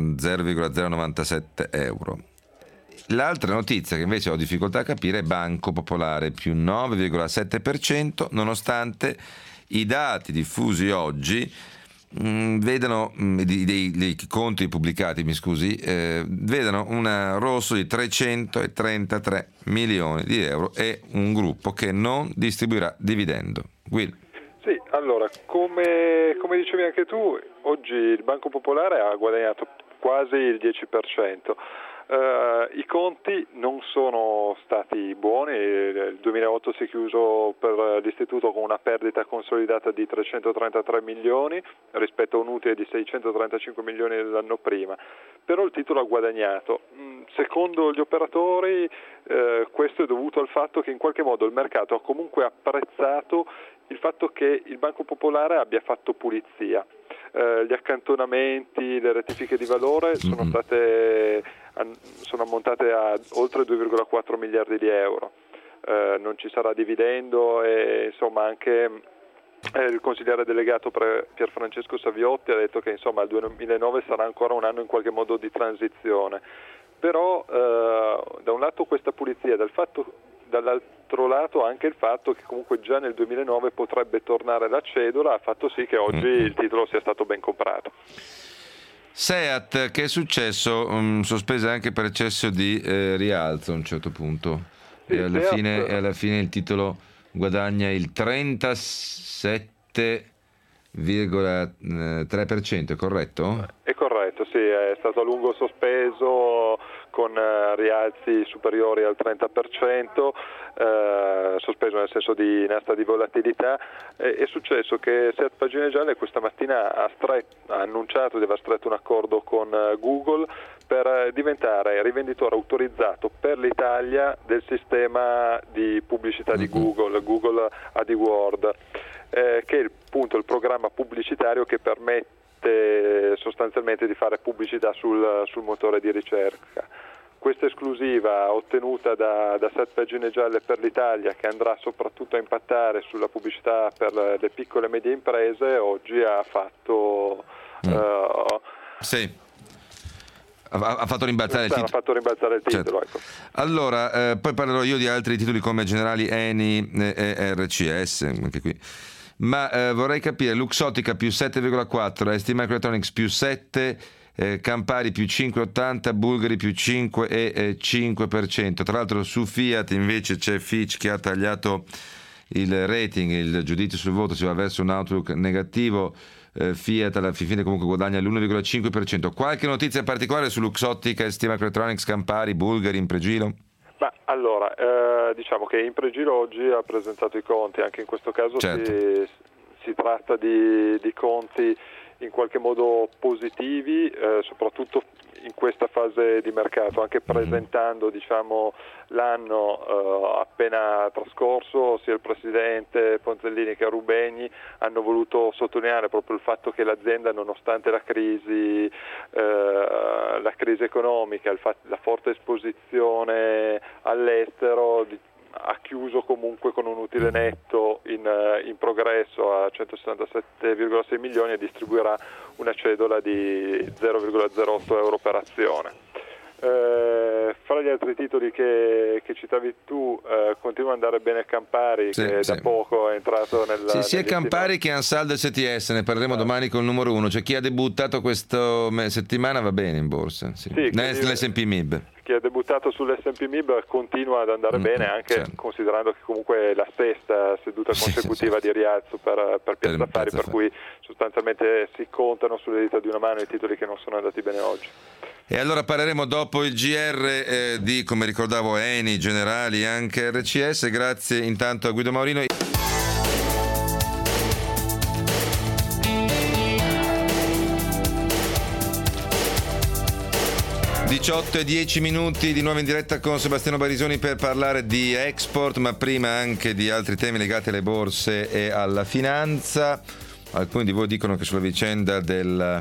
0,097 euro. L'altra notizia che invece ho difficoltà a capire è Banco Popolare più 9,7%, nonostante i dati diffusi oggi vedano dei conti pubblicati, vedano un rosso di 333 milioni di euro e un gruppo che non distribuirà dividendo. Will. Sì, allora, come dicevi anche tu, oggi il Banco Popolare ha guadagnato quasi il 10%. I conti non sono stati buoni, il 2008 si è chiuso per l'istituto con una perdita consolidata di 333 milioni rispetto a un utile di 635 milioni dell'anno prima, però il titolo ha guadagnato. Secondo gli operatori questo è dovuto al fatto che in qualche modo il mercato ha comunque apprezzato il fatto che il Banco Popolare abbia fatto pulizia. Gli accantonamenti, le rettifiche di valore sono ammontate a oltre 2,4 miliardi di euro. Non ci sarà dividendo e insomma anche il consigliere delegato Pierfrancesco Saviotti ha detto che insomma il 2009 sarà ancora un anno in qualche modo di transizione. Però da un lato questa pulizia, dall'altro lato anche il fatto che comunque già nel 2009 potrebbe tornare la cedola ha fatto sì che oggi il titolo sia stato ben comprato. Seat, che è successo? Sospesa anche per eccesso di rialzo a un certo punto, sì, e alla fine il titolo guadagna il 37,3%, è corretto? È corretto, sì, è stato a lungo sospeso con rialzi superiori al 30%, sospeso nel senso di inasta di volatilità. È successo che Seat Pagine Gialle questa mattina ha annunciato di aver stretto un accordo con Google per diventare rivenditore autorizzato per l'Italia del sistema di pubblicità di Google AdWords, che è il programma pubblicitario che permette sostanzialmente di fare pubblicità sul motore di ricerca. Questa esclusiva ottenuta da Seat Pagine Gialle per l'Italia, che andrà soprattutto a impattare sulla pubblicità per le piccole e medie imprese, oggi ha fatto ha fatto rimbalzare il titolo. Ha fatto rimbalzare il titolo, certo. Ecco. Allora, poi parlerò io di altri titoli come Generali, Eni e RCS, anche qui. Ma vorrei capire, Luxottica più 7,4, STMicroelectronics più 7, Campari più 5,80, Bulgari più 5,5%. Tra l'altro su Fiat invece c'è Fitch che ha tagliato il rating, il giudizio sul voto, si va verso un outlook negativo. Fiat alla fine comunque guadagna l'1,5%. Qualche notizia particolare su Luxottica, STMicroelectronics, Campari, Bulgari, Impregilo? Ma allora, diciamo che Impregilo oggi ha presentato i conti, anche in questo caso certo. si si tratta di conti in qualche modo positivi, soprattutto in questa fase di mercato, anche presentando l'anno appena trascorso. Sia il Presidente Ponzellini che Rubegni hanno voluto sottolineare proprio il fatto che l'azienda, nonostante la crisi economica, la forte esposizione all'estero, ha chiuso comunque con un utile netto in progresso a 167,6 milioni e distribuirà una cedola di 0,08 euro per azione. Fra gli altri titoli che citavi tu, continua ad andare bene Campari, che da poco è entrato nella... sia Campari che Ansaldo STS, ne parleremo domani con il numero 1, cioè chi ha debuttato questa settimana va bene in borsa, nell'S&P MIB. Chi ha debuttato sull'S&P MIB continua ad andare bene, anche considerando che comunque è la sesta seduta consecutiva di rialzo per Piazza Affari, per cui sostanzialmente si contano sulle dita di una mano i titoli che non sono andati bene oggi. E allora parleremo dopo il GR di, come ricordavo, Eni, Generali, anche RCS. Grazie intanto a Guido Maurino. 18:10 di nuovo in diretta con Sebastiano Barisoni per parlare di export, ma prima anche di altri temi legati alle borse e alla finanza. Alcuni di voi dicono che sulla vicenda del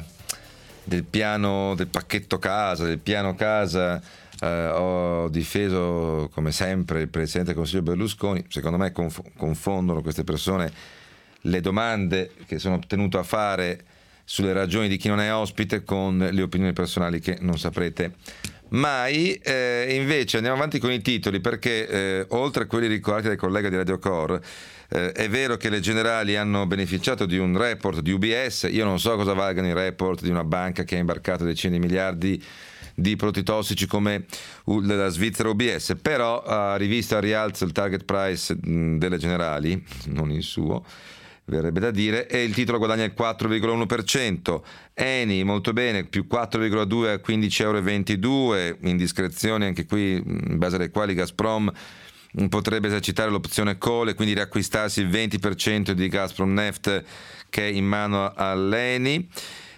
piano, del pacchetto casa, del piano casa, ho difeso come sempre il Presidente del Consiglio Berlusconi. Secondo me confondono queste persone le domande che sono tenuto a fare sulle ragioni di chi non è ospite con le opinioni personali che non saprete mai. Invece andiamo avanti con i titoli, perché oltre a quelli ricordati dai collega di Radio Core, è vero che le Generali hanno beneficiato di un report di UBS. Io non so cosa valgano i report di una banca che ha imbarcato decine di miliardi di prodotti tossici come la Svizzera UBS, però ha rivisto a rialzo il target price delle Generali, non il suo, verrebbe da dire, e il titolo guadagna il 4,1%. Eni molto bene, più 4,2 a 15,22 €, indiscrezioni anche qui in base alle quali Gazprom potrebbe esercitare l'opzione call e quindi riacquistarsi il 20% di Gazprom Neft che è in mano all'Eni.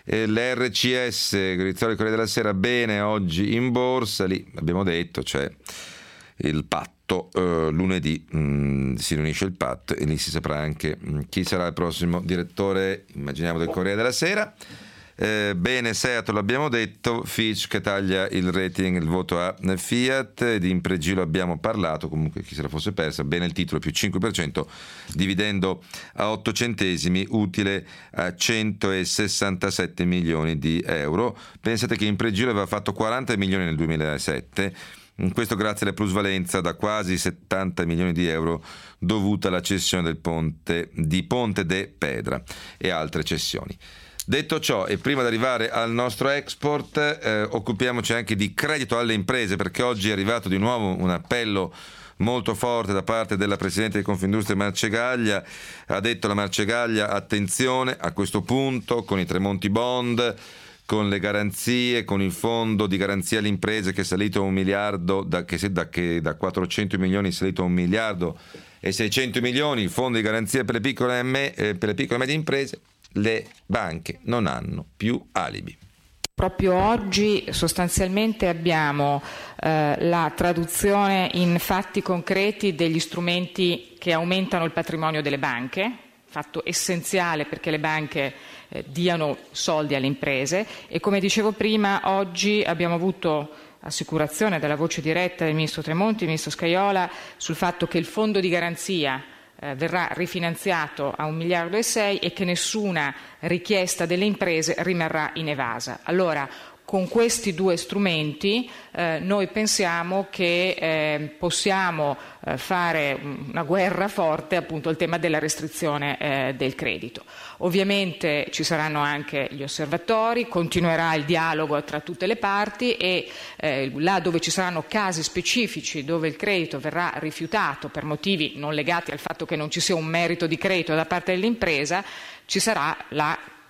L'RCS, Grizzoli Corriere della Sera, bene oggi in borsa, lì abbiamo detto c'è il patto, lunedì si riunisce il patto e lì si saprà anche chi sarà il prossimo direttore, immaginiamo, del Corriere della Sera. Bene Seattle, l'abbiamo detto, Fitch che taglia il rating, il voto a Fiat, di Impregilo abbiamo parlato, comunque chi se la fosse persa, bene il titolo più 5%, dividendo a 8 centesimi, utile a 167 milioni di euro. Pensate che Impregilo aveva fatto 40 milioni nel 2007, questo grazie alla plusvalenza da quasi 70 milioni di euro dovuta alla cessione del ponte de Pedra e altre cessioni. Detto ciò, e prima di arrivare al nostro export, occupiamoci anche di credito alle imprese, perché oggi è arrivato di nuovo un appello molto forte da parte della Presidente di Confindustria Marcegaglia. Ha detto la Marcegaglia: attenzione a questo punto con i Tremonti Bond, con le garanzie, con il fondo di garanzia alle imprese che è salito a 1 miliardo, che da 400 milioni è salito a 1 miliardo e 600 milioni, il fondo di garanzia per le piccole e medie imprese. Le banche non hanno più alibi. Proprio oggi sostanzialmente abbiamo la traduzione in fatti concreti degli strumenti che aumentano il patrimonio delle banche, fatto essenziale perché le banche diano soldi alle imprese, e come dicevo prima, oggi abbiamo avuto assicurazione dalla voce diretta del Ministro Tremonti, del Ministro Scajola, sul fatto che il fondo di garanzia verrà rifinanziato a 1,6 miliardi e che nessuna richiesta delle imprese rimarrà inevasa. Allora, con questi due strumenti noi pensiamo che possiamo fare una guerra forte appunto al tema della restrizione del credito. Ovviamente ci saranno anche gli osservatori, continuerà il dialogo tra tutte le parti e là dove ci saranno casi specifici dove il credito verrà rifiutato per motivi non legati al fatto che non ci sia un merito di credito da parte dell'impresa, ci sarà la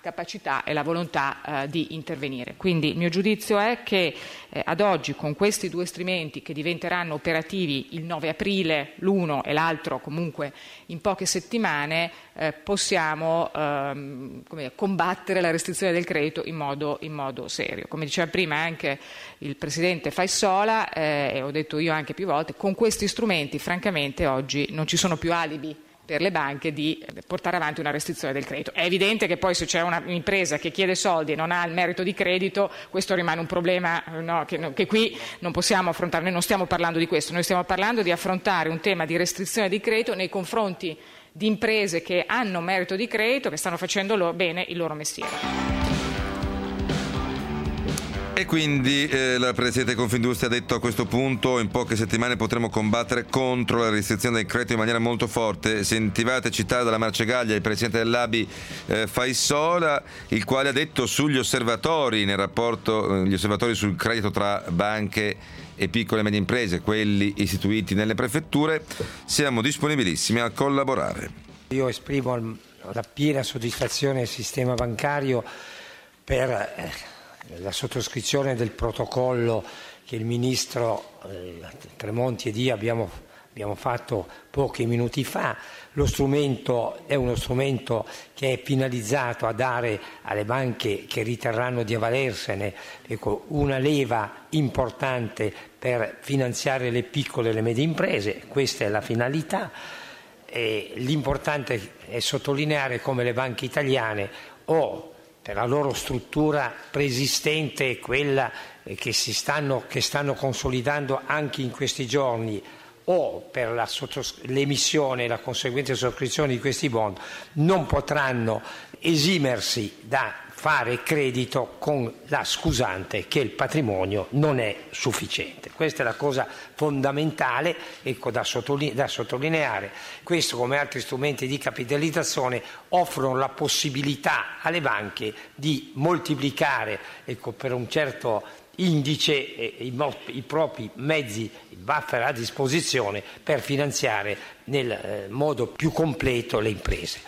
capacità e la volontà di intervenire. Quindi il mio giudizio è che ad oggi, con questi due strumenti che diventeranno operativi il 9 aprile, l'uno e l'altro comunque in poche settimane, possiamo combattere la restrizione del credito in modo serio. Come diceva prima anche il Presidente Faissola, e ho detto io anche più volte, con questi strumenti francamente oggi non ci sono più alibi per le banche di portare avanti una restrizione del credito. È evidente che poi se c'è un'impresa che chiede soldi e non ha il merito di credito, questo rimane un problema che qui non possiamo affrontare. Noi non stiamo parlando di questo, noi stiamo parlando di affrontare un tema di restrizione di credito nei confronti di imprese che hanno merito di credito, che stanno facendo bene il loro mestiere. E quindi la Presidente di Confindustria ha detto: a questo punto in poche settimane potremo combattere contro la restrizione del credito in maniera molto forte. Sentivate citare dalla Marcegaglia il Presidente dell'ABI Faissola, il quale ha detto sugli osservatori nel rapporto, gli osservatori sul credito tra banche e piccole e medie imprese, quelli istituiti nelle prefetture: siamo disponibilissimi a collaborare. Io esprimo la piena soddisfazione del sistema bancario per la sottoscrizione del protocollo che il Ministro Tremonti ed io abbiamo fatto pochi minuti fa. Lo strumento è uno strumento che è finalizzato a dare alle banche che riterranno di avvalersene una leva importante per finanziare le piccole e le medie imprese. Questa è la finalità. L'importante è sottolineare come le banche italiane per la loro struttura preesistente, quella che stanno consolidando anche in questi giorni, o per l'emissione e la conseguente sottoscrizione di questi bond, non potranno esimersi da fare credito con la scusante che il patrimonio non è sufficiente. Questa è la cosa fondamentale, da sottolineare. Questo, come altri strumenti di capitalizzazione, offrono la possibilità alle banche di moltiplicare per un certo indice i propri mezzi, il buffer a disposizione per finanziare nel modo più completo le imprese.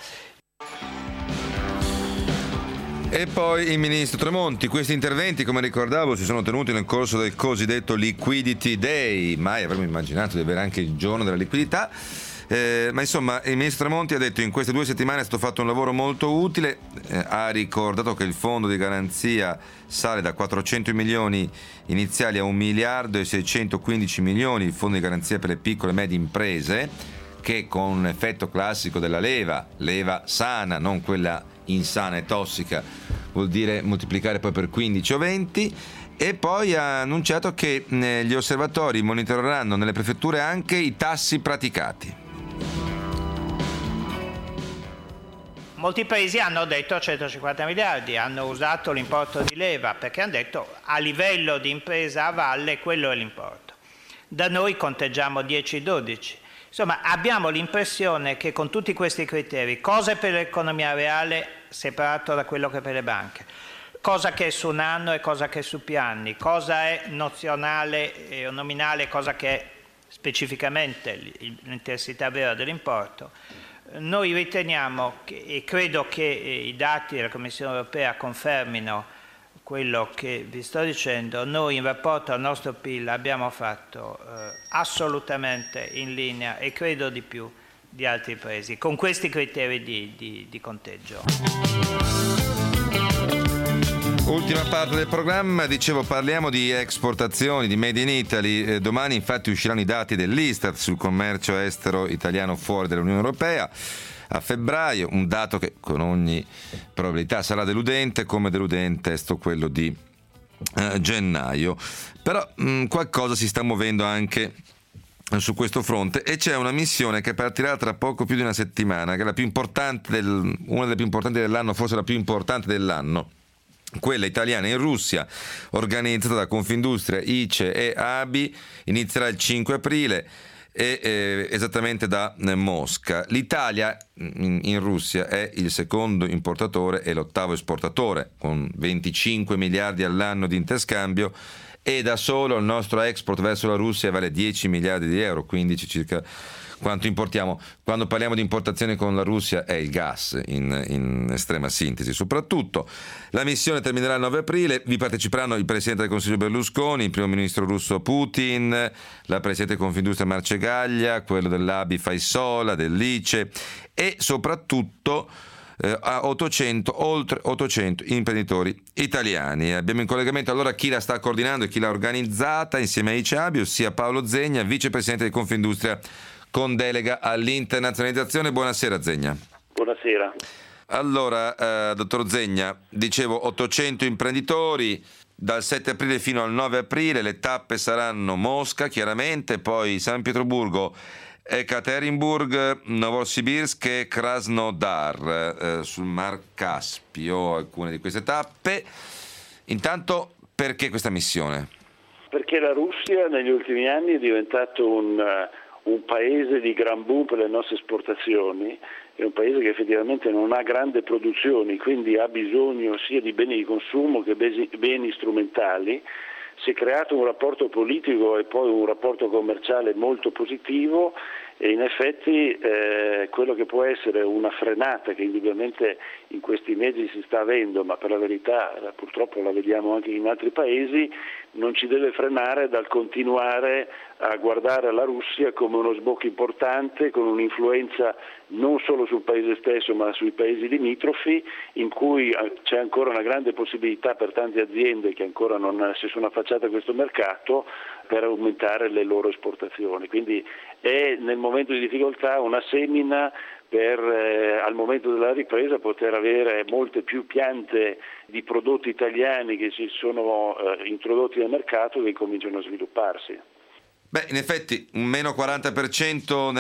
E poi il Ministro Tremonti: questi interventi, come ricordavo, si sono tenuti nel corso del cosiddetto Liquidity Day. Mai avremmo immaginato di avere anche il giorno della liquidità. Ma insomma, il Ministro Tremonti ha detto: in queste 2 settimane è stato fatto un lavoro molto utile. Ha ricordato che il fondo di garanzia sale da 400 milioni iniziali a 1 miliardo e 615 milioni, il fondo di garanzia per le piccole e medie imprese, che con un effetto classico della leva sana, non quella insana e tossica, vuol dire moltiplicare poi per 15 o 20. E poi ha annunciato che gli osservatori monitoreranno nelle prefetture anche i tassi praticati. Molti paesi hanno detto 150 miliardi, hanno usato l'importo di leva perché hanno detto a livello di impresa a valle quello è l'importo. Da noi conteggiamo 10-12. Insomma, abbiamo l'impressione che con tutti questi criteri, cosa è per l'economia reale separato da quello che è per le banche, cosa che è su un anno e cosa che è su più anni, cosa è nozionale o nominale, cosa che è specificamente l'intensità vera dell'importo, noi riteniamo e credo che i dati della Commissione europea confermino quello che vi sto dicendo. Noi in rapporto al nostro PIL abbiamo fatto assolutamente in linea, e credo di più, di altri paesi, con questi criteri di conteggio. Ultima parte del programma, dicevo, parliamo di esportazioni, di Made in Italy. Domani infatti usciranno i dati dell'Istat sul commercio estero italiano fuori dall'Unione Europea a febbraio, un dato che con ogni probabilità sarà deludente, come deludente è stato quello di gennaio. Però qualcosa si sta muovendo anche su questo fronte, e c'è una missione che partirà tra poco più di una settimana, che è la più importante una delle più importanti dell'anno, forse la più importante dell'anno, quella italiana in Russia, organizzata da Confindustria, ICE e ABI. Inizierà il 5 aprile esattamente da Mosca. L'Italia in Russia è il secondo importatore e l'8º esportatore, con 25 miliardi all'anno di interscambio e da solo il nostro export verso la Russia vale 10 miliardi di euro, 15 circa quanto importiamo. Quando parliamo di importazione con la Russia è il gas in estrema sintesi. Soprattutto la missione terminerà il 9 aprile, vi parteciperanno il Presidente del Consiglio Berlusconi, il Primo Ministro russo Putin, la Presidente di Confindustria Marcegaglia, quello dell'ABI Faisola, dell'ICE e soprattutto a oltre 800 imprenditori italiani. Abbiamo in collegamento allora chi la sta coordinando e chi l'ha organizzata insieme a ICE-ABI, ossia Paolo Zegna, Vicepresidente di Confindustria con delega all'internazionalizzazione. Buonasera Zegna. Buonasera. Allora, dottor Zegna, dicevo 800 imprenditori, dal 7 aprile fino al 9 aprile, le tappe saranno Mosca chiaramente, poi San Pietroburgo, Ekaterinburg, Novosibirsk e Krasnodar sul Mar Caspio, alcune di queste tappe. Intanto, perché questa missione? Perché la Russia negli ultimi anni è diventato un paese di gran boom per le nostre esportazioni, è un paese che effettivamente non ha grandi produzioni, quindi ha bisogno sia di beni di consumo che beni strumentali. Si è creato un rapporto politico e poi un rapporto commerciale molto positivo e in effetti quello che può essere una frenata che indubbiamente in questi mesi si sta avendo, ma per la verità purtroppo la vediamo anche in altri paesi, non ci deve frenare dal continuare a guardare la Russia come uno sbocco importante, con un'influenza non solo sul paese stesso ma sui paesi limitrofi, in cui c'è ancora una grande possibilità per tante aziende che ancora non si sono affacciate a questo mercato per aumentare le loro esportazioni. Quindi è nel momento di difficoltà una semina per al momento della ripresa poter avere molte più piante di prodotti italiani che si sono introdotti nel mercato che cominciano a svilupparsi. Beh, in effetti un meno 40%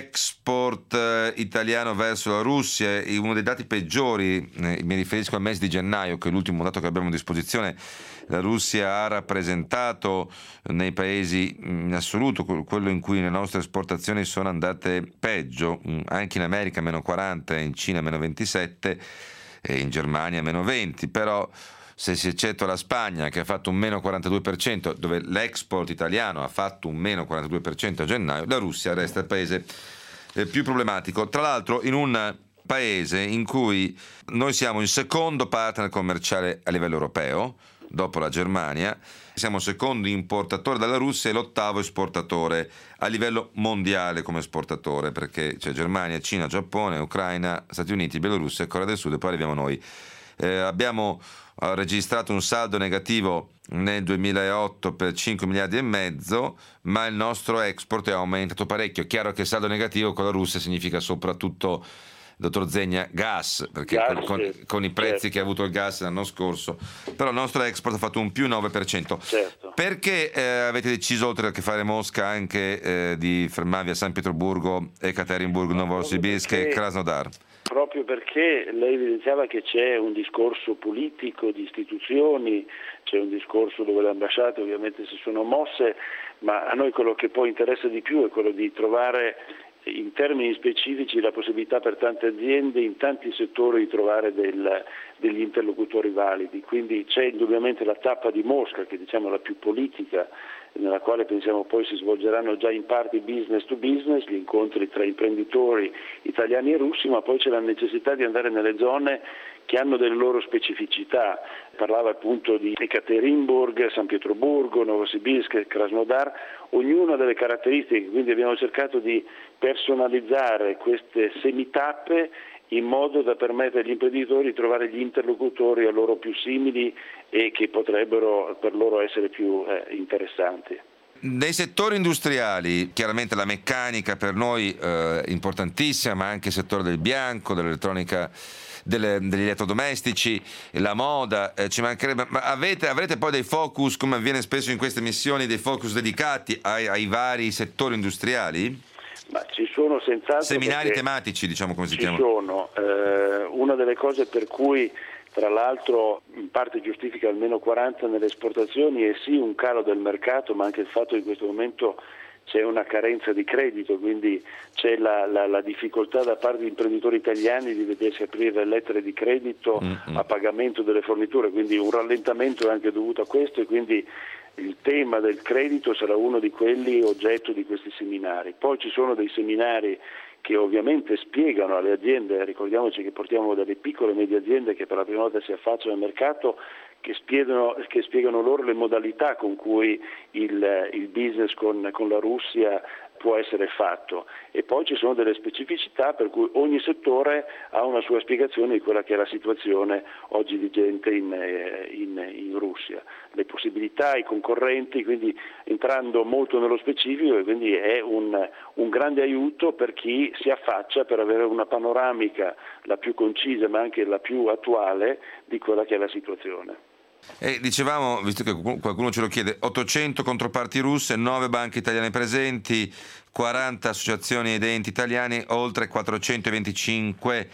nell'export italiano verso la Russia è uno dei dati peggiori, mi riferisco al mese di gennaio, che è l'ultimo dato che abbiamo a disposizione. La Russia ha rappresentato nei paesi in assoluto quello in cui le nostre esportazioni sono andate peggio, anche in America meno 40, in Cina meno 27 e in Germania meno 20, però se si eccettua la Spagna che ha fatto un meno 42%, dove l'export italiano ha fatto un meno 42% a gennaio, la Russia resta il paese più problematico. Tra l'altro in un paese in cui noi siamo il secondo partner commerciale a livello europeo, dopo la Germania, siamo il secondo importatore dalla Russia e l'ottavo esportatore a livello mondiale come esportatore, perché c'è Germania, Cina, Giappone, Ucraina, Stati Uniti, Bielorussia, Corea del Sud e poi arriviamo noi. Abbiamo registrato un saldo negativo nel 2008 per 5 miliardi e mezzo, ma il nostro export è aumentato parecchio. Chiaro che il saldo negativo con la Russia significa soprattutto, dottor Zegna, gas, perché con i prezzi che ha avuto il gas l'anno scorso, però il nostro export ha fatto un più 9%. Certo. Perché avete deciso, oltre che fare Mosca, anche di fermarvi a San Pietroburgo, Ekaterinburg, Novosibirsk e Krasnodar? Proprio perché lei evidenziava che c'è un discorso politico di istituzioni, c'è un discorso dove le ambasciate ovviamente si sono mosse, ma a noi quello che poi interessa di più è quello di trovare in termini specifici la possibilità per tante aziende in tanti settori di trovare degli interlocutori validi. Quindi c'è indubbiamente la tappa di Mosca, che diciamo è la più politica, nella quale pensiamo poi si svolgeranno già in parte business to business, gli incontri tra imprenditori italiani e russi, ma poi c'è la necessità di andare nelle zone che hanno delle loro specificità. Parlava appunto di Ekaterinburg, San Pietroburgo, Novosibirsk e Krasnodar, ognuna delle caratteristiche, quindi abbiamo cercato di personalizzare queste semitappe in modo da permettere agli imprenditori di trovare gli interlocutori a loro più simili e che potrebbero per loro essere più interessanti. Nei settori industriali, chiaramente la meccanica per noi importantissima, ma anche il settore del bianco, dell'elettronica, degli elettrodomestici, la moda, ci mancherebbe. Ma avrete poi dei focus, come avviene spesso in queste missioni, dei focus dedicati ai vari settori industriali? Ma ci sono senz'altro seminari tematici, diciamo, come si chiamano? Ci sono. Una delle cose per cui tra l'altro in parte giustifica almeno 40 nelle esportazioni è sì un calo del mercato, ma anche il fatto che in questo momento c'è una carenza di credito, quindi c'è la difficoltà da parte di imprenditori italiani di vedersi aprire lettere di credito a pagamento delle forniture, quindi un rallentamento è anche dovuto a questo e quindi il tema del credito sarà uno di quelli oggetto di questi seminari. Poi ci sono dei seminari che ovviamente spiegano alle aziende, ricordiamoci che portiamo delle piccole e medie aziende che per la prima volta si affacciano al mercato, che spiegano loro le modalità con cui il business con la Russia può essere fatto, e poi ci sono delle specificità per cui ogni settore ha una sua spiegazione di quella che è la situazione oggi vigente in Russia, le possibilità, i concorrenti, quindi entrando molto nello specifico, e quindi è un grande aiuto per chi si affaccia per avere una panoramica la più concisa ma anche la più attuale di quella che è la situazione. E dicevamo, visto che qualcuno ce lo chiede, 800 controparti russe, 9 banche italiane presenti, 40 associazioni ed enti italiani, oltre 425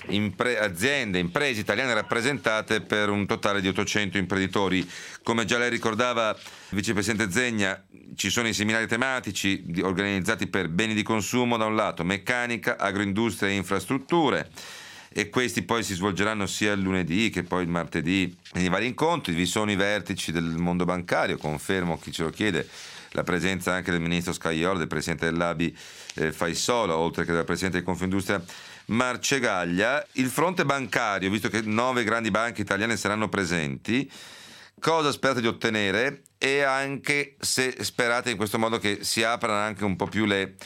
aziende, imprese italiane rappresentate per un totale di 800 imprenditori. Come già lei ricordava, vicepresidente Zegna, ci sono i seminari tematici organizzati per beni di consumo da un lato, meccanica, agroindustria e infrastrutture, e questi poi si svolgeranno sia il lunedì che poi il martedì nei vari incontri. Vi sono i vertici del mondo bancario, confermo chi ce lo chiede, la presenza anche del ministro Scajola, del presidente dell'ABI Faisolo, oltre che del presidente di Confindustria Marcegaglia. Il fronte bancario, visto che 9 grandi banche italiane saranno presenti, cosa sperate di ottenere, e anche se sperate in questo modo che si aprano anche un po' più le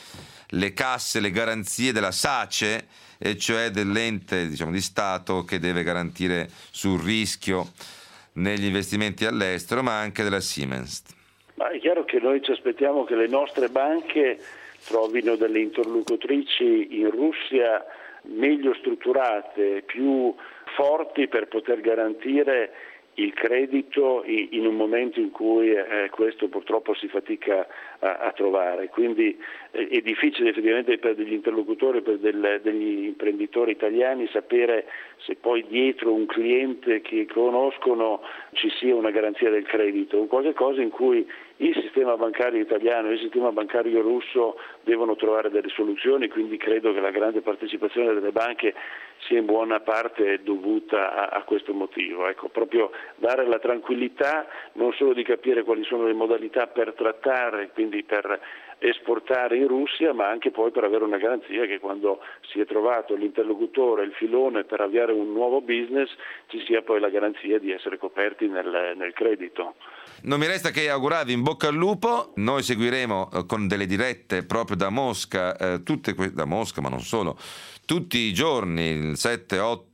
casse, le garanzie della SACE, e cioè dell'ente, diciamo, di Stato che deve garantire sul rischio negli investimenti all'estero, ma anche della Siemens. Ma è chiaro che noi ci aspettiamo che le nostre banche trovino delle interlocutrici in Russia meglio strutturate, più forti per poter garantire il credito in un momento in cui questo purtroppo si fatica a trovare. Quindi è difficile effettivamente per degli interlocutori, per degli imprenditori italiani sapere se poi dietro un cliente che conoscono ci sia una garanzia del credito, un qualche cosa in cui il sistema bancario italiano e il sistema bancario russo devono trovare delle soluzioni, quindi credo che la grande partecipazione delle banche sia in buona parte dovuta a questo motivo. Ecco, proprio dare la tranquillità non solo di capire quali sono le modalità per trattare, quindi per esportare in Russia, ma anche poi per avere una garanzia che quando si è trovato l'interlocutore, il filone per avviare un nuovo business, ci sia poi la garanzia di essere coperti nel credito. Non mi resta che augurarvi in bocca al lupo. Noi seguiremo con delle dirette proprio da Mosca, da Mosca ma non solo, tutti i giorni, il 7,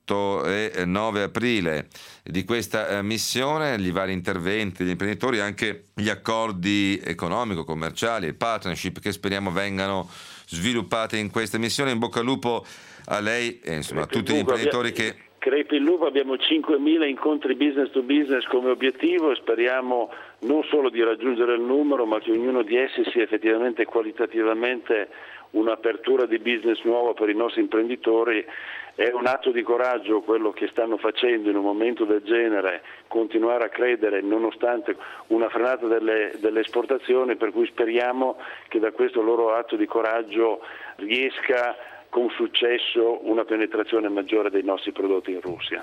8 e 9 aprile di questa missione, gli vari interventi degli imprenditori, anche gli accordi economico-commerciali, il partnership che speriamo vengano sviluppati in questa missione. In bocca al lupo a lei e insomma a tutti gli imprenditori che... Crepi il lupo, abbiamo 5.000 incontri business to business come obiettivo e speriamo non solo di raggiungere il numero, ma che ognuno di essi sia effettivamente qualitativamente un'apertura di business nuovo per i nostri imprenditori. È un atto di coraggio quello che stanno facendo in un momento del genere, continuare a credere nonostante una frenata delle esportazioni, per cui speriamo che da questo loro atto di coraggio riesca con successo una penetrazione maggiore dei nostri prodotti in Russia.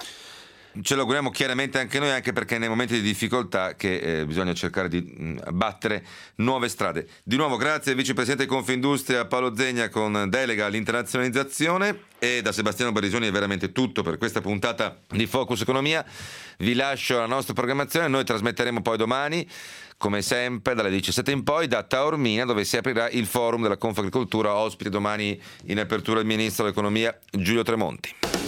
Ce lo auguriamo chiaramente anche noi, anche perché nei momenti di difficoltà che bisogna cercare di battere nuove strade. Di nuovo grazie al vicepresidente di Confindustria Paolo Zegna con delega all'internazionalizzazione, e da Sebastiano Barisoni è veramente tutto per questa puntata di Focus Economia. Vi lascio alla nostra programmazione, noi trasmetteremo poi domani come sempre dalle 17 in poi da Taormina, dove si aprirà il forum della Confagricoltura, ospite domani in apertura il ministro dell'economia Giulio Tremonti.